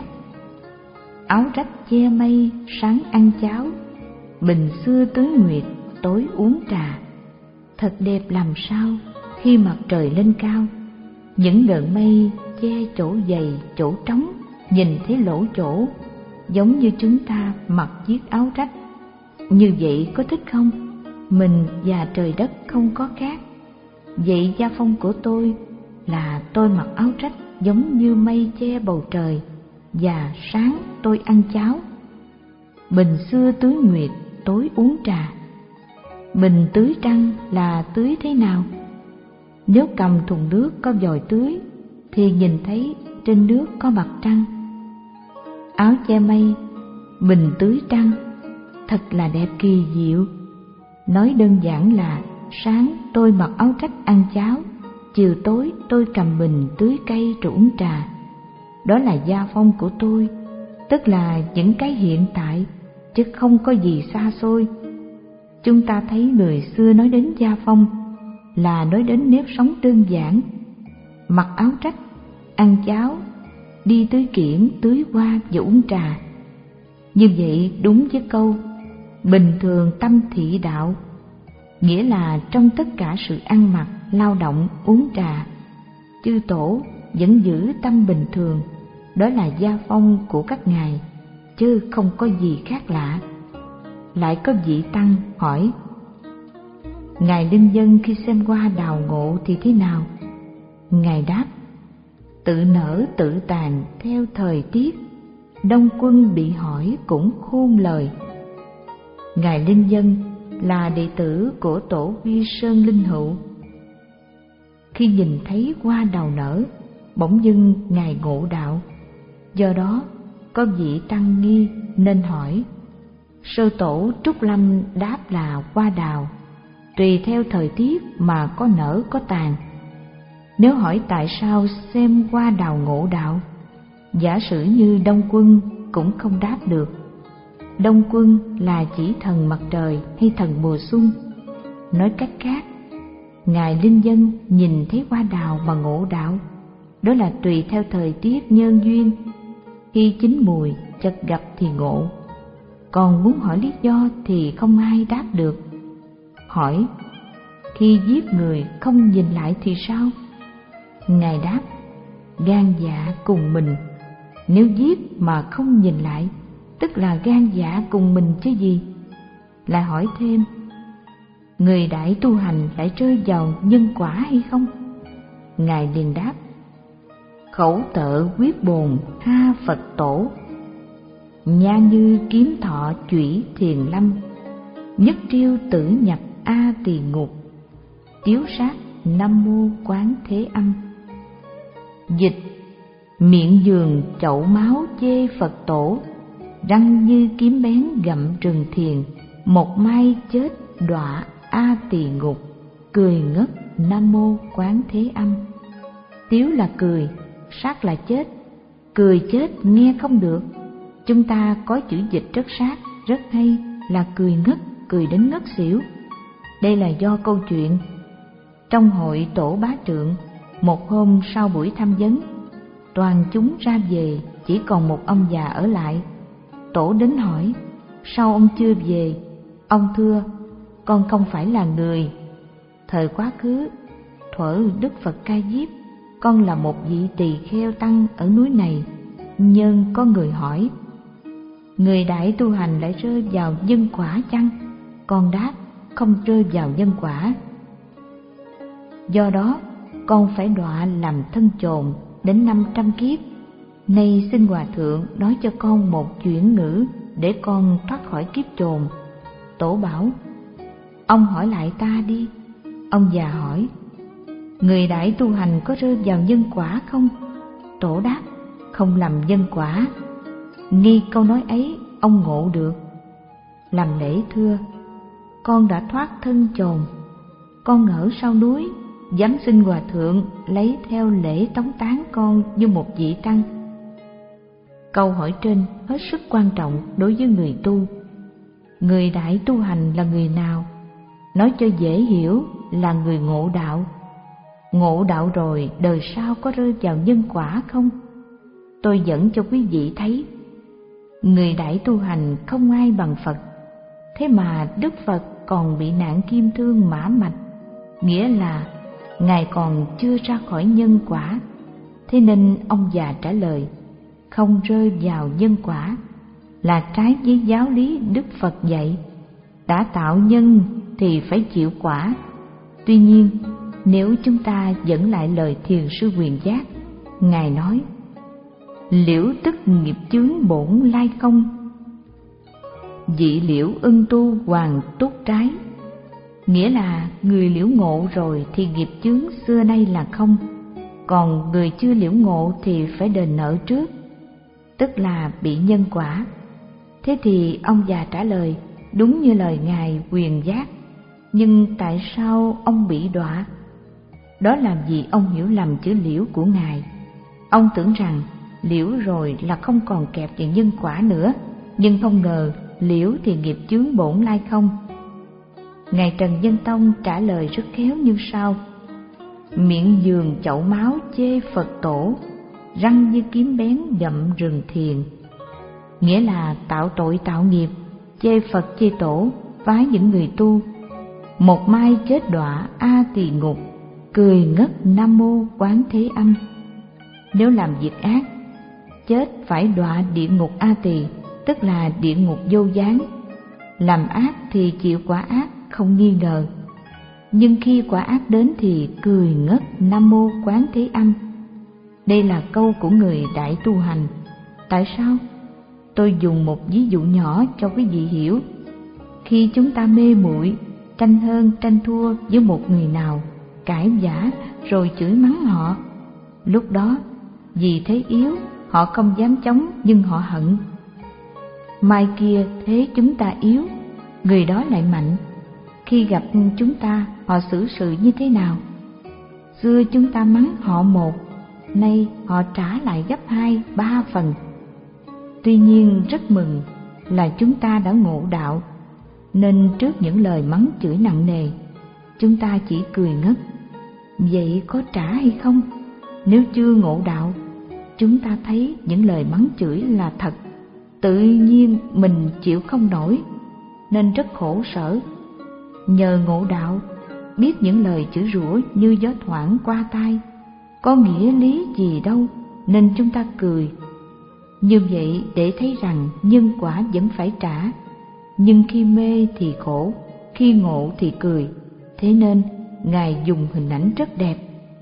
áo rách che mây, sáng ăn cháo, bình xưa tưới nguyệt, tối uống trà. Thật đẹp làm sao khi mặt trời lên cao, những đợn mây che chỗ dày chỗ trống, nhìn thấy lỗ chỗ, giống như chúng ta mặc chiếc áo rách. Như vậy có thích không? Mình và trời đất không có khác. Vậy gia phong của tôi là tôi mặc áo rách giống như mây che bầu trời, và sáng tôi ăn cháo. Bình xưa tưới nguyệt, tối uống trà. Bình tưới trăng là tưới thế nào? Nếu cầm thùng nước có vòi tưới thì nhìn thấy trên nước có mặt trăng. Áo che mây, bình tưới trăng, thật là đẹp kỳ diệu. Nói đơn giản là sáng tôi mặc áo rách ăn cháo, chiều tối tôi cầm bình tưới cây rồi uống trà. Đó là gia phong của tôi, tức là những cái hiện tại, chứ không có gì xa xôi. Chúng ta thấy người xưa nói đến gia phong là nói đến nếp sống đơn giản, mặc áo rách, ăn cháo, đi tưới kiển, tưới hoa và uống trà. Như vậy đúng với câu bình thường tâm thị đạo, nghĩa là trong tất cả sự ăn mặc, lao động, uống trà, chư tổ vẫn giữ tâm bình thường. Đó là gia phong của các ngài, chứ không có gì khác lạ. Lại có vị tăng hỏi: Ngài Linh Dân khi xem hoa đào ngộ thì thế nào? Ngài đáp: tự nở tự tàn theo thời tiết, Đông Quân bị hỏi cũng khôn lời. Ngài Linh Dân là đệ tử của tổ Vi Sơn Linh Hữu. Khi nhìn thấy hoa đào nở, bỗng dưng ngài ngộ đạo. Do đó có vị tăng nghi nên hỏi. Sơ tổ Trúc Lâm đáp là hoa đào, tùy theo thời tiết mà có nở có tàn. Nếu hỏi tại sao xem hoa đào ngộ đạo, giả sử như Đông Quân cũng không đáp được. Đông Quân là chỉ thần mặt trời hay thần mùa xuân? Nói cách khác, Ngài Linh Dân nhìn thấy hoa đào mà ngộ đạo, đó là tùy theo thời tiết nhân duyên, khi chín mùi chợt gặp thì ngộ. Còn muốn hỏi lý do thì không ai đáp được. Hỏi: khi giết người không nhìn lại thì sao? Ngài đáp: gan dạ cùng mình. Nếu giết mà không nhìn lại, tức là gan dạ cùng mình chứ gì. Lại hỏi thêm: người đại tu hành lại rơi vào nhân quả hay không? Ngài liền đáp: khẩu tợ quyết bồn ha Phật tổ, nha như kiếm thọ chủy thiền lâm, nhất triêu tử nhập a tỳ ngục, tiếu sát nam mô quán thế âm. Dịch: miệng giường chậu máu chê Phật tổ, răng như kiếm bén gặm rừng thiền, một mai chết đọa a tỳ ngục, cười ngất nam mô quán thế âm. Tiếu là cười, sát là chết. Cười chết nghe không được. Chúng ta có chữ dịch rất sát, rất hay là cười ngất, cười đến ngất xỉu. Đây là do câu chuyện. Trong hội tổ bá trượng, một hôm sau buổi thăm vấn, toàn chúng ra về, chỉ còn một ông già ở lại. Tổ đến hỏi: sao ông chưa về? Ông thưa: con không phải là người. Thời quá khứ, thuở Đức Phật Ca Diếp, con là một vị tỳ kheo tăng ở núi này. Nhưng có người hỏi, người đại tu hành lại rơi vào nhân quả chăng? Con đáp, không rơi vào nhân quả. Do đó, con phải đọa làm thân chồn đến năm trăm kiếp. Nay xin Hòa Thượng nói cho con một chuyển ngữ để con thoát khỏi kiếp chồn. Tổ bảo, ông hỏi lại ta đi. Ông già hỏi, người đại tu hành có rơi vào nhân quả không? Tổ đáp, không làm nhân quả. Nghe câu nói ấy, ông ngộ được. Làm lễ thưa, con đã thoát thân chồn. Con ở sau núi, dám xin Hòa Thượng lấy theo lễ tống tán con như một vị tăng. Câu hỏi trên hết sức quan trọng đối với người tu. Người đại tu hành là người nào? Nói cho dễ hiểu là người ngộ đạo. Ngộ đạo rồi đời sau có rơi vào nhân quả không? Tôi dẫn cho quý vị thấy, người đại tu hành không ai bằng Phật. Thế mà Đức Phật còn bị nạn kim thương mã mạch, nghĩa là Ngài còn chưa ra khỏi nhân quả. Thế nên ông già trả lời, không rơi vào nhân quả là trái với giáo lý Đức Phật dạy. Đã tạo nhân thì phải chịu quả. Tuy nhiên, nếu chúng ta dẫn lại lời Thiền sư Quyền Giác, Ngài nói, liễu tức nghiệp chướng bổn lai không, dị liễu ưng tu hoàng túc trái. Nghĩa là người liễu ngộ rồi thì nghiệp chướng xưa nay là không, còn người chưa liễu ngộ thì phải đền nợ trước, tức là bị nhân quả. Thế thì ông già trả lời đúng như lời Ngài Quyền Giác. Nhưng tại sao ông bị đọa? Đó là vì ông hiểu lầm chữ liễu của Ngài. Ông tưởng rằng liễu rồi là không còn kẹp vào nhân quả nữa, nhưng không ngờ liễu thì nghiệp chướng bổn lai không. Ngài Trần Nhân Tông trả lời rất khéo như sau: miệng giường chậu máu chê Phật tổ, răng như kiếm bén gặm rừng thiền. Nghĩa là tạo tội tạo nghiệp, chê Phật chê tổ, phái những người tu. Một mai chết đọa A Tỳ ngục, cười ngất Nam Mô Quán Thế Âm. Nếu làm việc ác, chết phải đọa địa ngục A Tỳ, tức là địa ngục vô gián. Làm ác thì chịu quả ác không nghi ngờ, nhưng khi quả ác đến thì cười ngất Nam Mô Quán Thế Âm. Đây là câu của người đại tu hành. Tại sao? Tôi dùng một ví dụ nhỏ cho quý vị hiểu. Khi chúng ta mê muội, tranh hơn tranh thua với một người nào, cãi vã rồi chửi mắng họ, lúc đó vì thế yếu họ không dám chống nhưng họ hận. Mai kia thế chúng ta yếu, người đó lại mạnh. Khi gặp chúng ta, họ xử sự như thế nào? Xưa chúng ta mắng họ một, nay họ trả lại gấp hai, ba phần. Tuy nhiên rất mừng là chúng ta đã ngộ đạo, nên trước những lời mắng chửi nặng nề, chúng ta chỉ cười ngất. Vậy có trả hay không? Nếu chưa ngộ đạo, chúng ta thấy những lời mắng chửi là thật, tự nhiên mình chịu không nổi, nên rất khổ sở. Nhờ ngộ đạo, biết những lời chửi rủa như gió thoảng qua tai, có nghĩa lý gì đâu, nên chúng ta cười. Như vậy để thấy rằng nhân quả vẫn phải trả, nhưng khi mê thì khổ, khi ngộ thì cười. Thế nên Ngài dùng hình ảnh rất đẹp.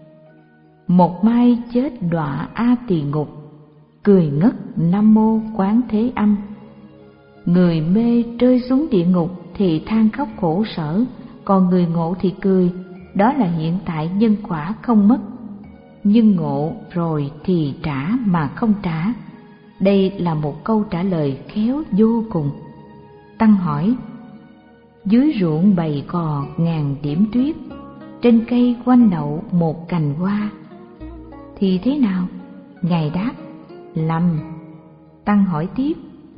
Một mai chết đọa A Tỳ ngục, cười ngất Nam Mô Quán Thế Âm. Người mê rơi xuống địa ngục thì than khóc khổ sở, còn người ngộ thì cười. Đó là hiện tại nhân quả không mất, nhưng ngộ rồi thì trả mà không trả. Đây là một câu trả lời khéo vô cùng. Tăng hỏi: dưới ruộng bầy cò ngàn điểm tuyết, trên cây quanh đậu một cành hoa, thì thế nào? Ngài đáp: lầm. Tăng hỏi tiếp: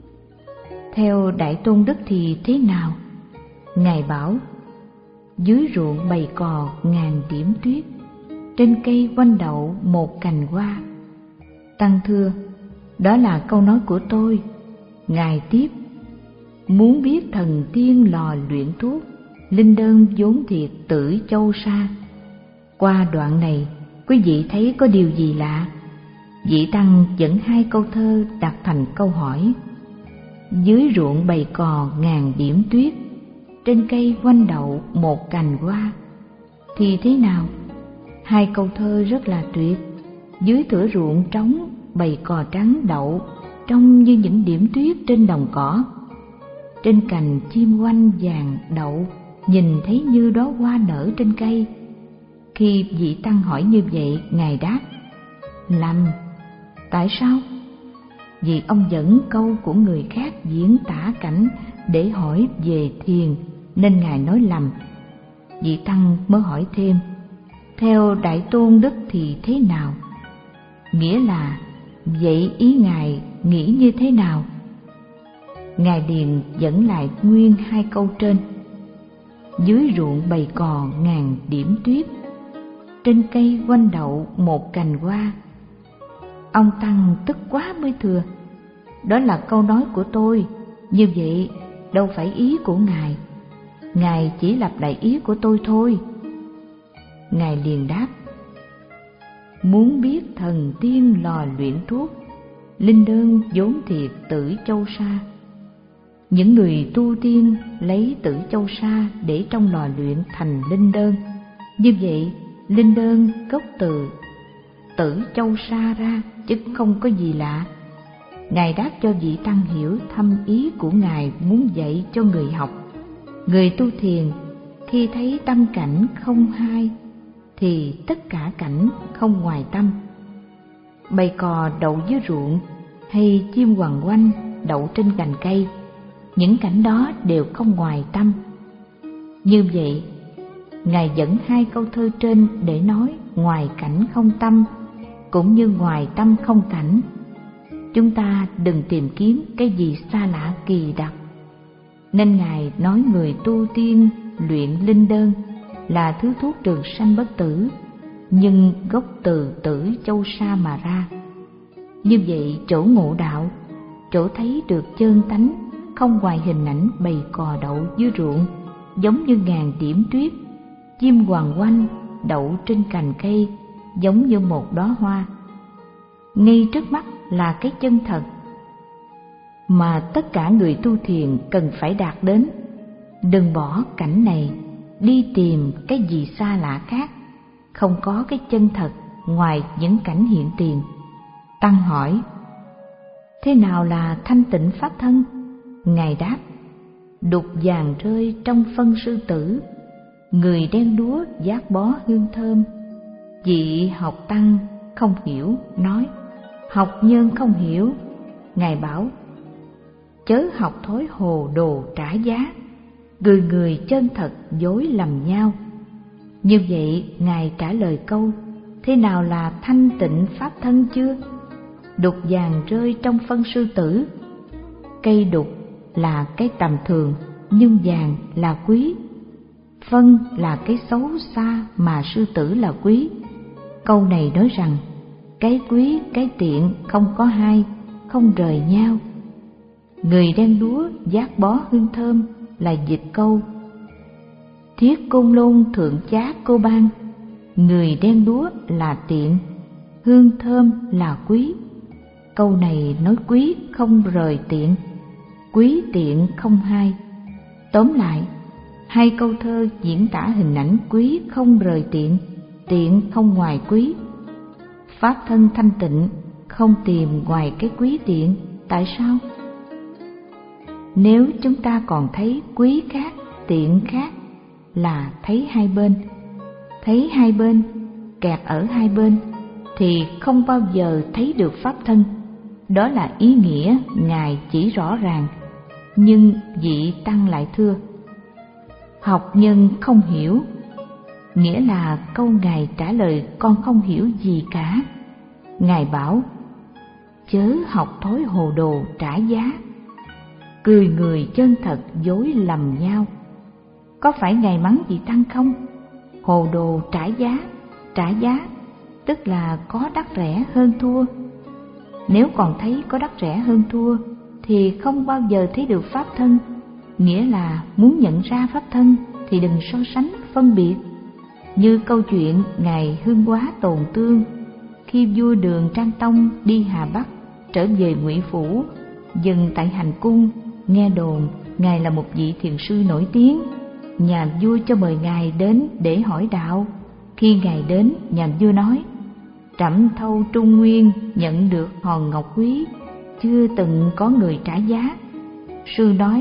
theo Đại Tôn Đức thì thế nào? Ngài bảo: dưới ruộng bầy cò ngàn điểm tuyết, trên cây quanh đậu một cành hoa. Tăng thưa: đó là câu nói của tôi. Ngài tiếp: muốn biết thần tiên lò luyện thuốc, linh đơn vốn thiệt tử châu sa. Qua đoạn này, quý vị thấy có điều gì lạ? Vị Tăng dẫn hai câu thơ đặt thành câu hỏi. Dưới ruộng bầy cò ngàn điểm tuyết, trên cây quanh đậu một cành hoa. Thì thế nào? Hai câu thơ rất là tuyệt. Dưới thửa ruộng trống, bầy cò trắng đậu, trông như những điểm tuyết trên đồng cỏ. Trên cành chim quanh vàng đậu, nhìn thấy như đóa hoa nở trên cây. Khi vị Tăng hỏi như vậy, Ngài đáp: lầm. Tại sao? Vì ông dẫn câu của người khác diễn tả cảnh để hỏi về thiền, nên Ngài nói lầm. Vị Tăng mới hỏi thêm: theo Đại Tôn Đức thì thế nào? Nghĩa là, vậy ý Ngài nghĩ như thế nào? Ngài liền dẫn lại nguyên hai câu trên. Dưới ruộng bầy cò ngàn điểm tuyết, trên cây quanh đậu một cành hoa. Ông Tăng tức quá mới thưa: đó là câu nói của tôi, như vậy đâu phải ý của Ngài. Ngài chỉ lặp lại ý của tôi thôi. Ngài liền đáp: muốn biết thần tiên lò luyện thuốc, linh đơn vốn thiệt tử châu sa. Những người tu tiên lấy tử châu sa để trong lò luyện thành linh đơn. Như vậy, linh đơn gốc từ tử châu sa ra, chứ không có gì lạ. Ngài đáp cho vị Tăng hiểu thâm ý của Ngài muốn dạy cho người học. Người tu thiền khi thấy tâm cảnh không hai, thì tất cả cảnh không ngoài tâm. Bầy cò đậu dưới ruộng hay chim hoàng oanh đậu trên cành cây, những cảnh đó đều không ngoài tâm. Như vậy, Ngài dẫn hai câu thơ trên để nói ngoài cảnh không tâm, cũng như ngoài tâm không cảnh. Chúng ta đừng tìm kiếm cái gì xa lạ kỳ đặc. Nên Ngài nói người tu tiên luyện linh đơn là thứ thuốc trường sanh bất tử, nhưng gốc từ tử châu sa mà ra. Như vậy, chỗ ngộ đạo, chỗ thấy được chân tánh, không ngoài hình ảnh bầy cò đậu dưới ruộng, giống như ngàn điểm tuyết, chim hoàng oanh đậu trên cành cây, giống như một đóa hoa. Ngay trước mắt là cái chân thật mà tất cả người tu thiền cần phải đạt đến. Đừng bỏ cảnh này đi tìm cái gì xa lạ khác. Không có cái chân thật ngoài những cảnh hiện tiền. Tăng hỏi: thế nào là thanh tịnh pháp thân? Ngài đáp: đục vàng rơi trong phân sư tử, người đen đúa vác bó hương thơm. Vị học Tăng không hiểu, nói: học nhân không hiểu. Ngài bảo: chớ học thói hồ đồ trả giá, người người chân thật dối lầm nhau. Như vậy, Ngài trả lời câu: thế nào là thanh tịnh pháp thân chưa? Đục vàng rơi trong phân sư tử. Cây đục là cái tầm thường, nhưng vàng là quý. Phân là cái xấu xa, mà sư tử là quý. Câu này nói rằng cái quý cái tiện không có hai, không rời nhau. Người đen đúa vác bó hương thơm là dịch câu: thiết côn lôn thượng chá cô ban. Người đen đúa là tiện, hương thơm là quý. Câu này nói quý không rời tiện, quý tiện không hai. Tóm lại, hai câu thơ diễn tả hình ảnh quý không rời tiện, tiện không ngoài quý. Pháp thân thanh tịnh không tìm ngoài cái quý tiện. Tại sao? Nếu chúng ta còn thấy quý khác, tiện khác, là thấy hai bên. Thấy hai bên, kẹt ở hai bên, thì không bao giờ thấy được pháp thân. Đó là ý nghĩa Ngài chỉ rõ ràng. Nhưng vị Tăng lại thưa: học nhân không hiểu. Nghĩa là câu Ngài trả lời con không hiểu gì cả. Ngài bảo: chớ học thói hồ đồ trả giá, cười người chân thật dối lầm nhau. Có phải Ngài mắng vị Tăng không? Hồ đồ trả giá, trả giá tức là có đắt rẻ hơn thua. Nếu còn thấy có đắt rẻ hơn thua thì không bao giờ thấy được pháp thân. Nghĩa là muốn nhận ra pháp thân thì đừng so sánh phân biệt. Như câu chuyện Ngài Hưng Hóa Tồn Tương, khi vua Đường Trang Tông đi Hà Bắc trở về Ngụy Phủ, dừng tại hành cung, nghe đồn Ngài là một vị thiền sư nổi tiếng. Nhà vua cho mời Ngài đến để hỏi đạo. Khi Ngài đến, nhà vua nói: trẫm thâu Trung Nguyên nhận được hòn ngọc quý, chưa từng có người trả giá. Sư nói: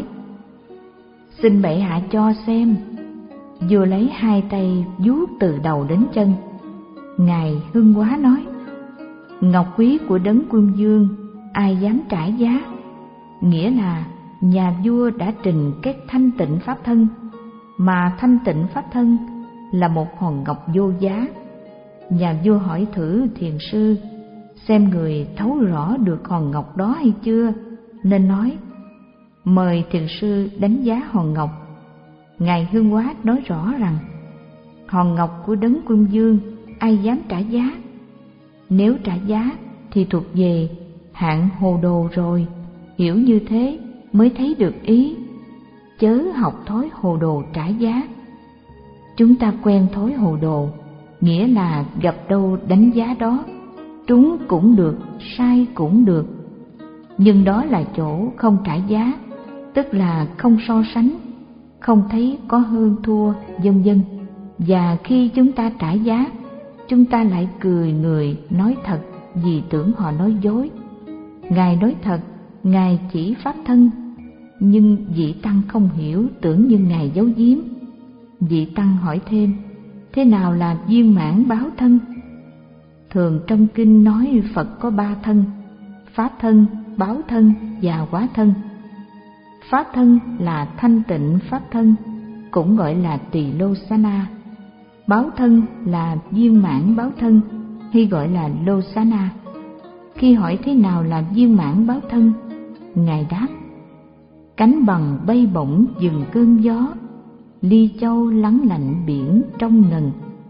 xin bệ hạ cho xem. Vua lấy hai tay vuốt từ đầu đến chân. Ngài Hưng Hóa nói: ngọc quý của Đấng Quân Vương, ai dám trả giá? Nghĩa là nhà vua đã trình cái thanh tịnh pháp thân, mà thanh tịnh pháp thân là một hòn ngọc vô giá. Nhà vua hỏi thử thiền sư xem người thấu rõ được hòn ngọc đó hay chưa, nên nói: mời thiền sư đánh giá hòn ngọc. Ngài Hưng Hóa nói rõ rằng hòn ngọc của Đấng Quân Vương, ai dám trả giá? Nếu trả giá thì thuộc về hạng hồ đồ rồi. Hiểu như thế mới thấy được ý, chớ học thói hồ đồ trả giá. Chúng ta quen thói hồ đồ, nghĩa là gặp đâu đánh giá đó, trúng cũng được, sai cũng được. Nhưng đó là chỗ không trả giá, tức là không so sánh, không thấy có hơn thua, vân vân. Và khi chúng ta trả giá, chúng ta lại cười người nói thật vì tưởng họ nói dối. Ngài nói thật, Ngài chỉ pháp thân, nhưng vị tăng không hiểu, tưởng như Ngài giấu giếm. Vị tăng hỏi thêm: thế nào là viên mãn báo thân? Thường trong kinh nói Phật có ba thân: pháp thân, báo thân và quả thân. Pháp thân là thanh tịnh pháp thân, cũng gọi là tỳ lô xá na. Báo thân là viên mãn báo thân, hay gọi là lô xá na. Khi hỏi thế nào là viên mãn báo thân, Ngài đáp: cánh bằng bay bổng dừng cơn gió, ly châu lắng lạnh biển trong ngần.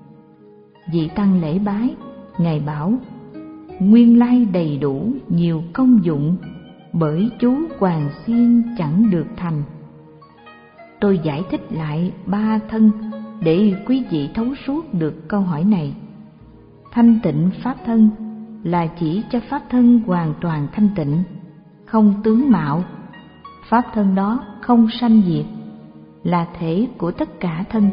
Vị tăng lễ bái, Ngài bảo: nguyên lai đầy đủ nhiều công dụng, bởi chú Hoàng Xiên chẳng được thành. Tôi giải thích lại ba thân để quý vị thấu suốt được câu hỏi này. Thanh tịnh pháp thân là chỉ cho pháp thân hoàn toàn thanh tịnh, không tướng mạo. Pháp thân đó không sanh diệt, là thể của tất cả thân.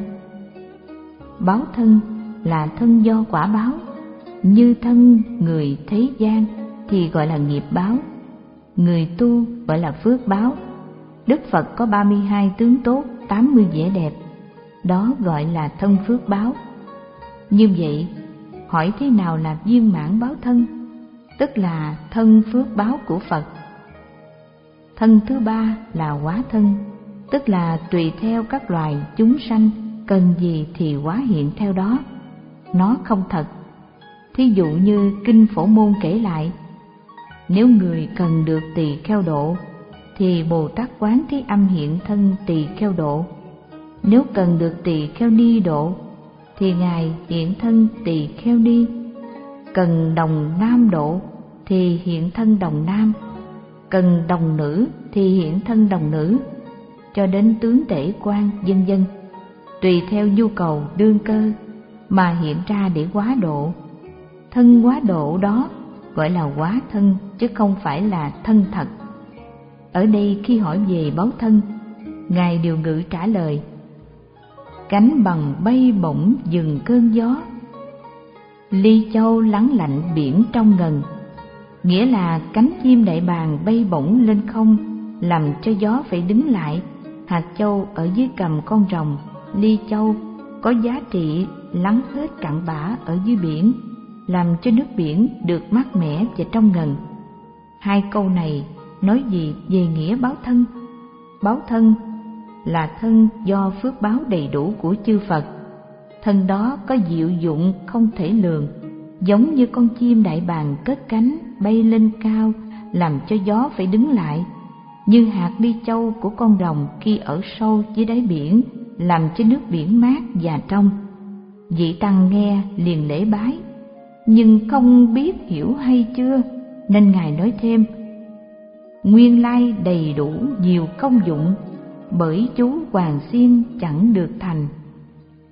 Báo thân là thân do quả báo, như thân người thế gian thì gọi là nghiệp báo, người tu gọi là phước báo. Đức Phật có ba mươi hai tướng tốt, tám mươi vẻ đẹp, đó gọi là thân phước báo. Như vậy, hỏi thế nào là viên mãn báo thân, tức là thân phước báo của Phật. Thân thứ ba là hóa thân, tức là tùy theo các loài chúng sanh cần gì thì hóa hiện theo đó. Nó không thật. Thí dụ như Kinh Phổ Môn kể lại, nếu người cần được tỳ kheo độ thì Bồ Tát Quán Thế Âm hiện thân tỳ kheo độ. Nếu cần được tỳ kheo ni độ thì Ngài hiện thân tỳ kheo ni. Cần đồng nam độ thì hiện thân đồng nam. Cần đồng nữ thì hiện thân đồng nữ, cho đến tướng tể quan vân vân, tùy theo nhu cầu đương cơ mà hiện ra để hóa độ. Thân hóa độ đó gọi là hóa thân, chứ không phải là thân thật. Ở đây khi hỏi về báo thân, Ngài Điều Ngự trả lời: cánh bằng bay bổng dừng cơn gió, ly châu lắng lạnh biển trong ngần. Nghĩa là cánh chim đại bàng bay bổng lên không, làm cho gió phải đứng lại. Hạt châu ở dưới cằm con rồng, ly châu, có giá trị lắng hết cặn bã ở dưới biển, làm cho nước biển được mát mẻ và trong ngần. Hai câu này nói gì về nghĩa báo thân? Báo thân là thân do phước báo đầy đủ của chư Phật. Thân đó có diệu dụng không thể lường, giống như con chim đại bàng cất cánh bay lên cao, làm cho gió phải đứng lại, như hạt ly châu của con rồng khi ở sâu dưới đáy biển, làm cho nước biển mát và trong. Vị tăng nghe liền lễ bái, nhưng không biết hiểu hay chưa, nên Ngài nói thêm: nguyên lai đầy đủ nhiều công dụng, bởi chú Hoàng Xiên chẳng được thành.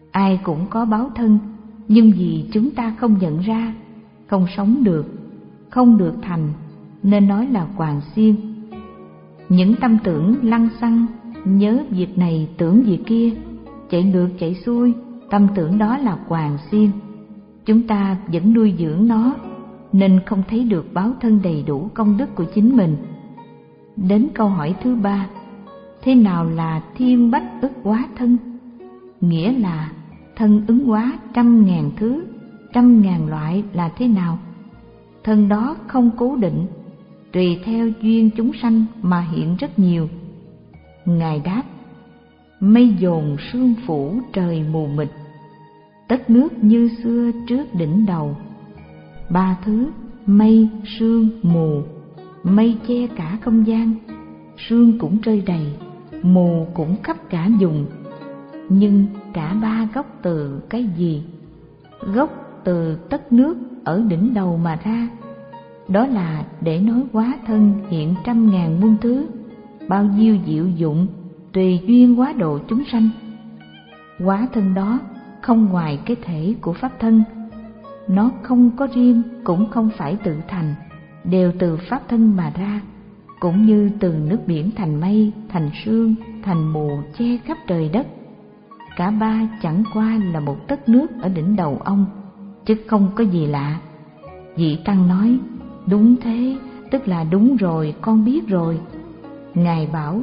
Ai cũng có báo thân, nhưng vì chúng ta không nhận ra, không sống được, không được thành, nên nói là quàng xiên. Những tâm tưởng lăng xăng, nhớ việc này tưởng việc kia, chạy ngược chạy xuôi, tâm tưởng đó là quàng xiên. Chúng ta vẫn nuôi dưỡng nó, nên không thấy được báo thân đầy đủ công đức của chính mình. Đến câu hỏi thứ ba, thế nào là thiên bách ức hóa thân? Nghĩa là thân ứng hóa trăm ngàn thứ, trăm ngàn loại là thế nào? Thân đó không cố định, tùy theo duyên chúng sanh mà hiện rất nhiều. Ngài đáp, mây dồn sương phủ trời mù mịt, tất nước như xưa trước đỉnh đầu. Ba thứ mây, sương, mù. Mây che cả không gian, sương cũng rơi đầy, mù cũng khắp cả vùng. Nhưng cả ba gốc từ cái gì? Gốc từ tất nước ở đỉnh đầu mà ra. Đó là để nói hóa thân hiện trăm ngàn muôn thứ, bao nhiêu diệu dụng, tùy duyên hóa độ chúng sanh. Hóa thân đó không ngoài cái thể của pháp thân, nó không có riêng, cũng không phải tự thành, đều từ pháp thân mà ra. Cũng như từ nước biển thành mây, thành sương, thành mù che khắp trời đất. Cả ba chẳng qua là một tấc nước ở đỉnh đầu ông, chứ không có gì lạ. Vị Tăng nói, đúng thế, tức là đúng rồi, con biết rồi. Ngài bảo,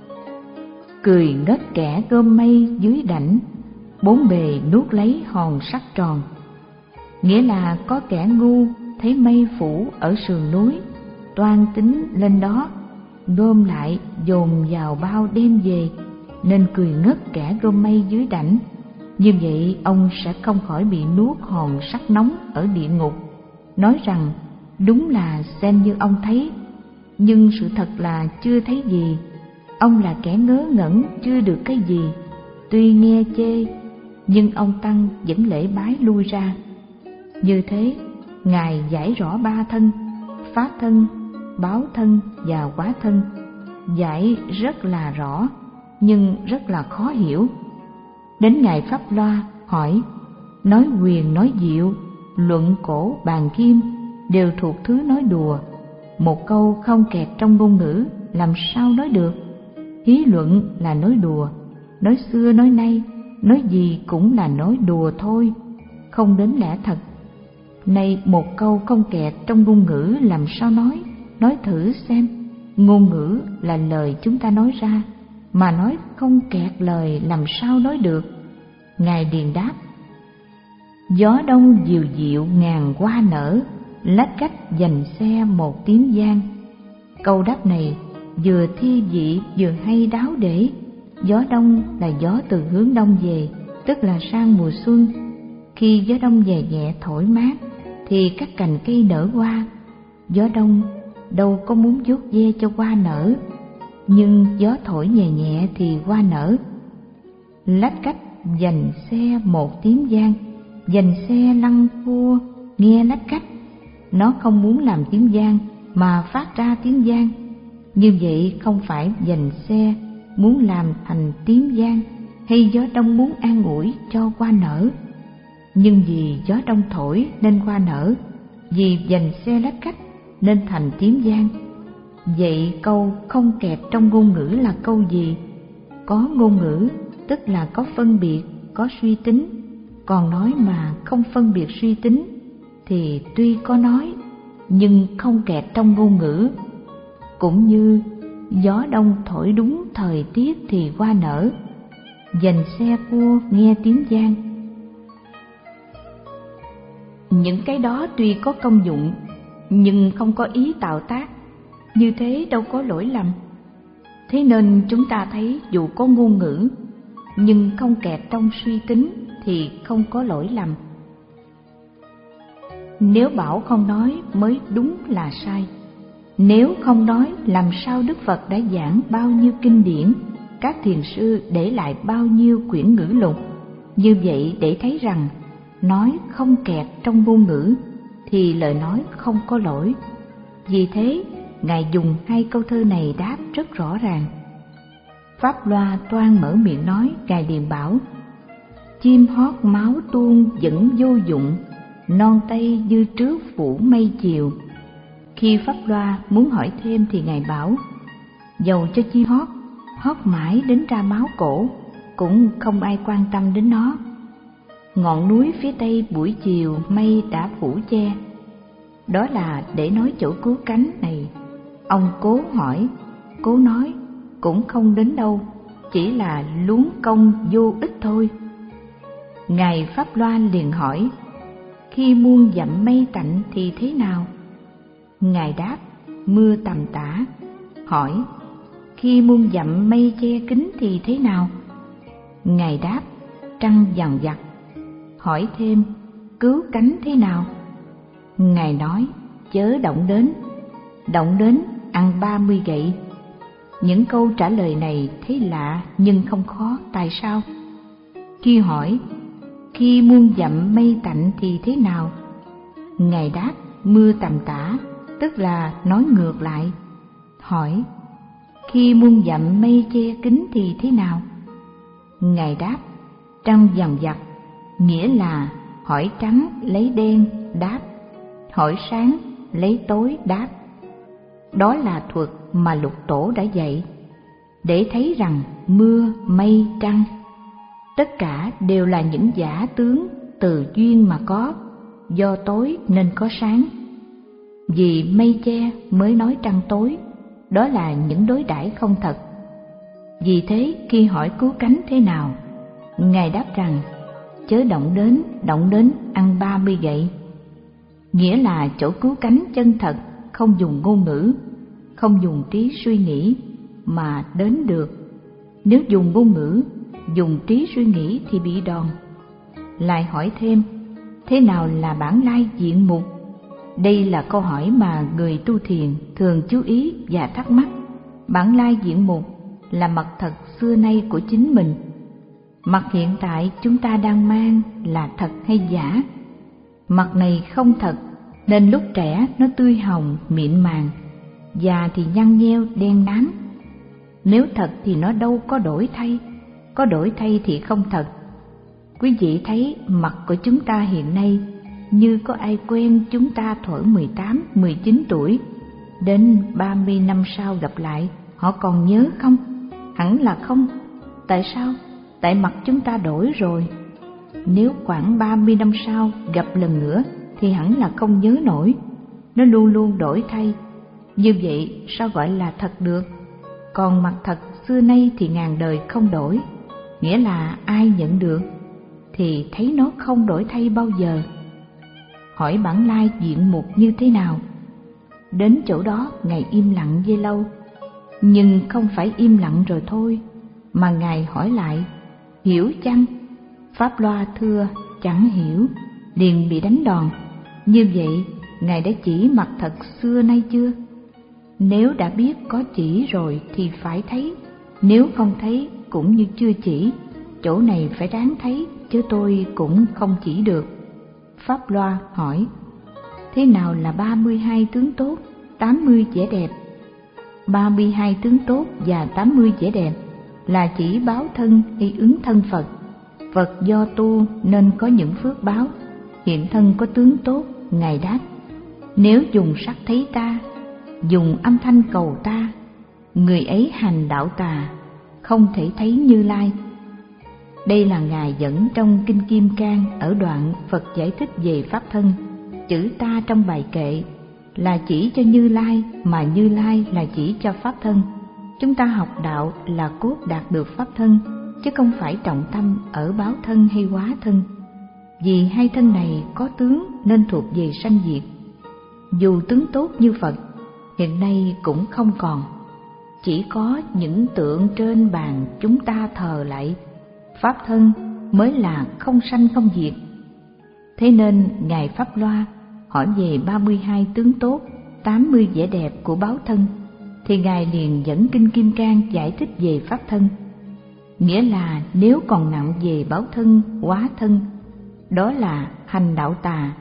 cười ngất kẻ gom mây dưới đảnh, bốn bề nuốt lấy hòn sắt tròn. Nghĩa là có kẻ ngu thấy mây phủ ở sườn núi, toan tính lên đó, gom lại dồn vào bao đem về, nên cười ngất kẻ gom mây dưới đảnh. Như vậy ông sẽ không khỏi bị nuốt hòn sắt nóng ở địa ngục. Nói rằng đúng là xem như ông thấy, nhưng sự thật là chưa thấy gì. Ông là kẻ ngớ ngẩn chưa được cái gì, tuy nghe chê, nhưng ông Tăng vẫn lễ bái lui ra. Như thế, Ngài giải rõ ba thân, pháp thân, báo thân và hóa thân, giải rất là rõ, nhưng rất là khó hiểu. Đến Ngài Pháp Loa hỏi, nói quyền nói diệu, luận cổ bàn kim, đều thuộc thứ nói đùa. Một câu không kẹt trong ngôn ngữ, làm sao nói được? Hí luận là nói đùa, nói xưa nói nay, nói gì cũng là nói đùa thôi, không đến lẽ thật. Nay một câu không kẹt trong ngôn ngữ làm sao nói? Nói thử xem, ngôn ngữ là lời chúng ta nói ra, mà nói không kẹt lời làm sao nói được? Ngài điền đáp, gió đông dịu dịu ngàn hoa nở, lách cách dành xe một tiếng giang. Câu đáp này vừa thi vị vừa hay đáo để. Gió đông là gió từ hướng đông về, tức là sang mùa xuân. Khi gió đông về nhẹ thổi mát thì các cành cây nở hoa. Gió đông đâu có muốn vuốt ve cho hoa nở, nhưng gió thổi nhẹ nhẹ thì hoa nở. Lách cách dành xe một tiếng giang, dành xe lăn cua nghe lách cách, nó không muốn làm tiếng giang mà phát ra tiếng giang. Như vậy không phải dành xe muốn làm thành tiếng giang, hay gió đông muốn an ủi cho hoa nở, nhưng vì gió đông thổi nên hoa nở, vì dành xe lách cách nên thành tiếng giang. Vậy câu không kẹp trong ngôn ngữ là câu gì? Có ngôn ngữ tức là có phân biệt, có suy tính. Còn nói mà không phân biệt suy tính thì tuy có nói nhưng không kẹt trong ngôn ngữ. Cũng như gió đông thổi đúng thời tiết thì hoa nở, dành xe cua nghe tiếng giang. Những cái đó tuy có công dụng nhưng không có ý tạo tác, như thế đâu có lỗi lầm. Thế nên chúng ta thấy dù có ngôn ngữ nhưng không kẹt trong suy tính thì không có lỗi lầm. Nếu bảo không nói mới đúng là sai. Nếu không nói, làm sao Đức Phật đã giảng bao nhiêu kinh điển, các thiền sư để lại bao nhiêu quyển ngữ lục? Như vậy để thấy rằng nói không kẹt trong ngôn ngữ thì lời nói không có lỗi. Vì thế Ngài dùng hai câu thơ này đáp rất rõ ràng. Pháp Loa toan mở miệng nói, Ngài điền bảo: chim hót máu tuôn vẫn vô dụng, non tây như trước phủ mây chiều. Khi Pháp Loa muốn hỏi thêm thì Ngài bảo, dầu cho chim hót, hót mãi đến ra máu cổ, cũng không ai quan tâm đến nó. Ngọn núi phía tây buổi chiều mây đã phủ che. Đó là để nói chỗ cứu cánh này. Ông cố hỏi, cố nói, cũng không đến đâu, chỉ là luống công vô ích thôi. Ngài Pháp Loa liền hỏi, khi muôn dặm mây tạnh thì thế nào? Ngài đáp, mưa tầm tã. Hỏi, khi muôn dặm mây che kín thì thế nào? Ngài đáp, trăng dằn vặt. Hỏi thêm, cứu cánh thế nào? Ngài nói, chớ động đến, động đến ăn ba mươi gậy. Những câu trả lời này thấy lạ nhưng không khó, tại sao? Khi hỏi, khi muôn dặm mây tạnh thì thế nào? Ngài đáp, mưa tầm tã, tức là nói ngược lại. Hỏi, khi muôn dặm mây che kín thì thế nào? Ngài đáp, trăng dằn vặt, nghĩa là hỏi trắng lấy đen đáp, hỏi sáng lấy tối đáp. Đó là thuật mà Lục Tổ đã dạy, để thấy rằng mưa, mây, trăng tất cả đều là những giả tướng từ duyên mà có, do tối nên có sáng. Vì mây che mới nói trăng tối, đó là những đối đãi không thật. Vì thế khi hỏi cứu cánh thế nào, Ngài đáp rằng, chớ động đến, động đến ăn ba mươi gậy. Nghĩa là chỗ cứu cánh chân thật không dùng ngôn ngữ, không dùng trí suy nghĩ mà đến được. Nếu dùng ngôn ngữ, dùng trí suy nghĩ thì bị đòn. Lại hỏi thêm, thế nào là bản lai diện mục? Đây là câu hỏi mà người tu thiền thường chú ý và thắc mắc. Bản lai diện mục là mặt thật xưa nay của chính mình. Mặt hiện tại chúng ta đang mang là thật hay giả? Mặt này không thật, nên lúc trẻ nó tươi hồng, mịn màng, già thì nhăn nheo, đen nám. Nếu thật thì nó đâu có đổi thay, có đổi thay thì không thật. Quý vị thấy mặt của chúng ta hiện nay, như có ai quen chúng ta thuở mười tám, mười chín tuổi, đến ba mươi năm sau gặp lại, họ còn nhớ không? Hẳn là không. Tại sao? Tại mặt chúng ta đổi rồi. Nếu khoảng ba mươi năm sau gặp lần nữa thì hẳn là không nhớ nổi. Nó luôn luôn đổi thay. Như vậy sao gọi là thật được? Còn mặt thật xưa nay thì ngàn đời không đổi. Nghĩa là ai nhận được thì thấy nó không đổi thay bao giờ. Hỏi bản lai diện mục như thế nào? Đến chỗ đó Ngài im lặng dây lâu. Nhưng không phải im lặng rồi thôi, mà Ngài hỏi lại, hiểu chăng? Pháp Loa thưa, chẳng hiểu, liền bị đánh đòn. Như vậy Ngài đã chỉ mặt thật xưa nay chưa? Nếu đã biết có chỉ rồi thì phải thấy, nếu không thấy cũng như chưa chỉ. Chỗ này phải đáng thấy, chứ tôi cũng không chỉ được. Pháp Loa hỏi, thế nào là ba mươi hai tướng tốt, tám mươi vẻ đẹp? ba mươi hai tướng tốt và tám mươi vẻ đẹp là chỉ báo thân hay ứng thân Phật. Phật do tu nên có những phước báo, hiện thân có tướng tốt. Ngài đáp, nếu dùng sắc thấy ta, dùng âm thanh cầu ta, người ấy hành đạo tà, không thể thấy Như Lai. Đây là Ngài dẫn trong Kinh Kim Cang ở đoạn Phật giải thích về Pháp thân. Chữ ta trong bài kệ là chỉ cho Như Lai, mà Như Lai là chỉ cho Pháp thân. Chúng ta học đạo là cốt đạt được Pháp thân, chứ không phải trọng tâm ở báo thân hay hóa thân. Vì hai thân này có tướng nên thuộc về sanh diệt. Dù tướng tốt như Phật, hiện nay cũng không còn. Chỉ có những tượng trên bàn chúng ta thờ lại, Pháp thân mới là không sanh không diệt. Thế nên Ngài Pháp Loa hỏi về ba mươi hai tướng tốt, tám mươi vẻ đẹp của báo thân, thì Ngài liền dẫn Kinh Kim Cang giải thích về Pháp thân. Nghĩa là nếu còn nặng về báo thân, hóa thân, đó là hành đạo tà.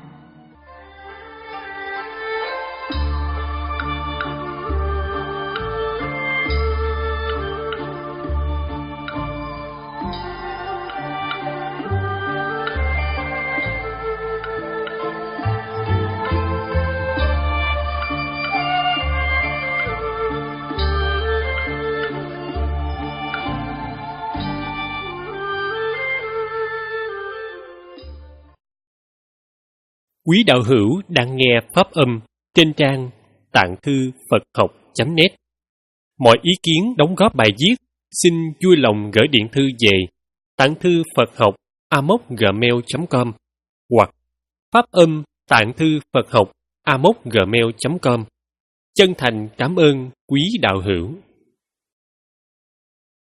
Quý đạo hữu đang nghe pháp âm trên trang tạng thư Phật học chấm net. Mọi ý kiến đóng góp bài viết xin vui lòng gửi điện thư về tạng thư Phật học a m o gmail chấm com hoặc pháp âm tạng thư Phật học a m o gmail chấm com. Chân thành cảm ơn quý đạo hữu.